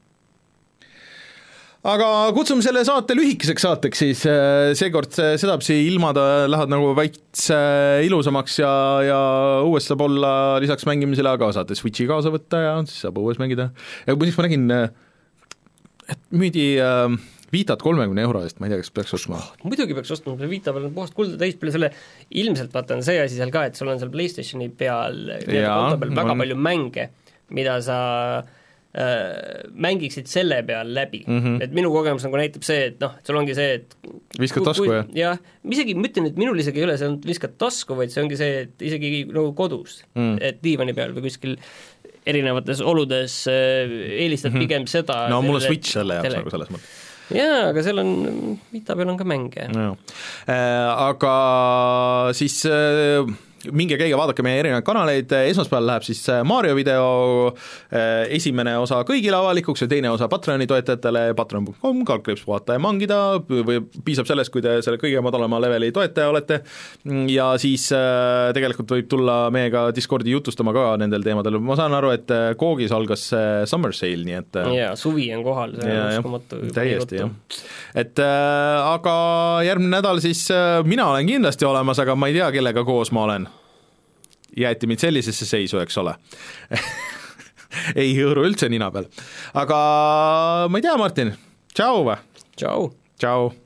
Aga kutsume selle saate lühikeseks saateks, siis seekord sedapsi ilmad lähevad nagu väits ilusamaks ja, ja uues saab olla lisaks mängimisele, aga saate Switchi kaasa võtta ja siis saab uues mängida. Ja mis ma nägin, et müüdi Viitat kolmekümne euro eest, ma ei tea, kas peaks ostma. Muidugi peaks ostma, Viita peal on puhast kulda täis, peale selle ilmselt vaata on see asi seal ka, et sul on seal PlayStationi peal, konto peal väga on... palju mänge, mida sa äh, mängiksid selle peal läbi mm. -hmm. Et minu kogemus nagu näitab see, et noh, et sul ongi see, et viskad tasku, jah? Jah, isegi ma ütlen, et minul isegi ei ole see viskad tasku, vaid see ongi see, et isegi nagu kodus mm., et diivani peal või kuskil erinevates oludes äh, eelistad mm -hmm. pigem seda. No mul on Switch selle jaoks nagu selles mõttes. Jaa, aga seal on, Vita peal on ka mänge. No. Äh, aga siis äh, minge käige, vaadake meie erinevaid kanaleid, esmaspäeval läheb siis Mario video äh, esimene osa kõigile avalikuks ja teine osa Patreoni toetajatele, patreon punkt com, kalkriips vaata ja mangida, või piisab sellest, kui te selle kõige madalama leveli toetaja olete, ja siis äh, tegelikult võib tulla meiega Discordi jutustama ka nendel teemadel. Ma saan aru, et Koogis algas Summer Sale, nii et jaa, suvi on kohal, see on uskumatu. Täiesti, jah. Et äh, aga järgmine nädal siis äh, mina olen kindlasti olemas, aga ma ei tea, kellega koos ma olen. Jäeti mind sellisesse seisu, eks ole. Ei hõõru üldse nina peal. Aga ma ei tea, Martin, tšau või? Tšau. Tšau.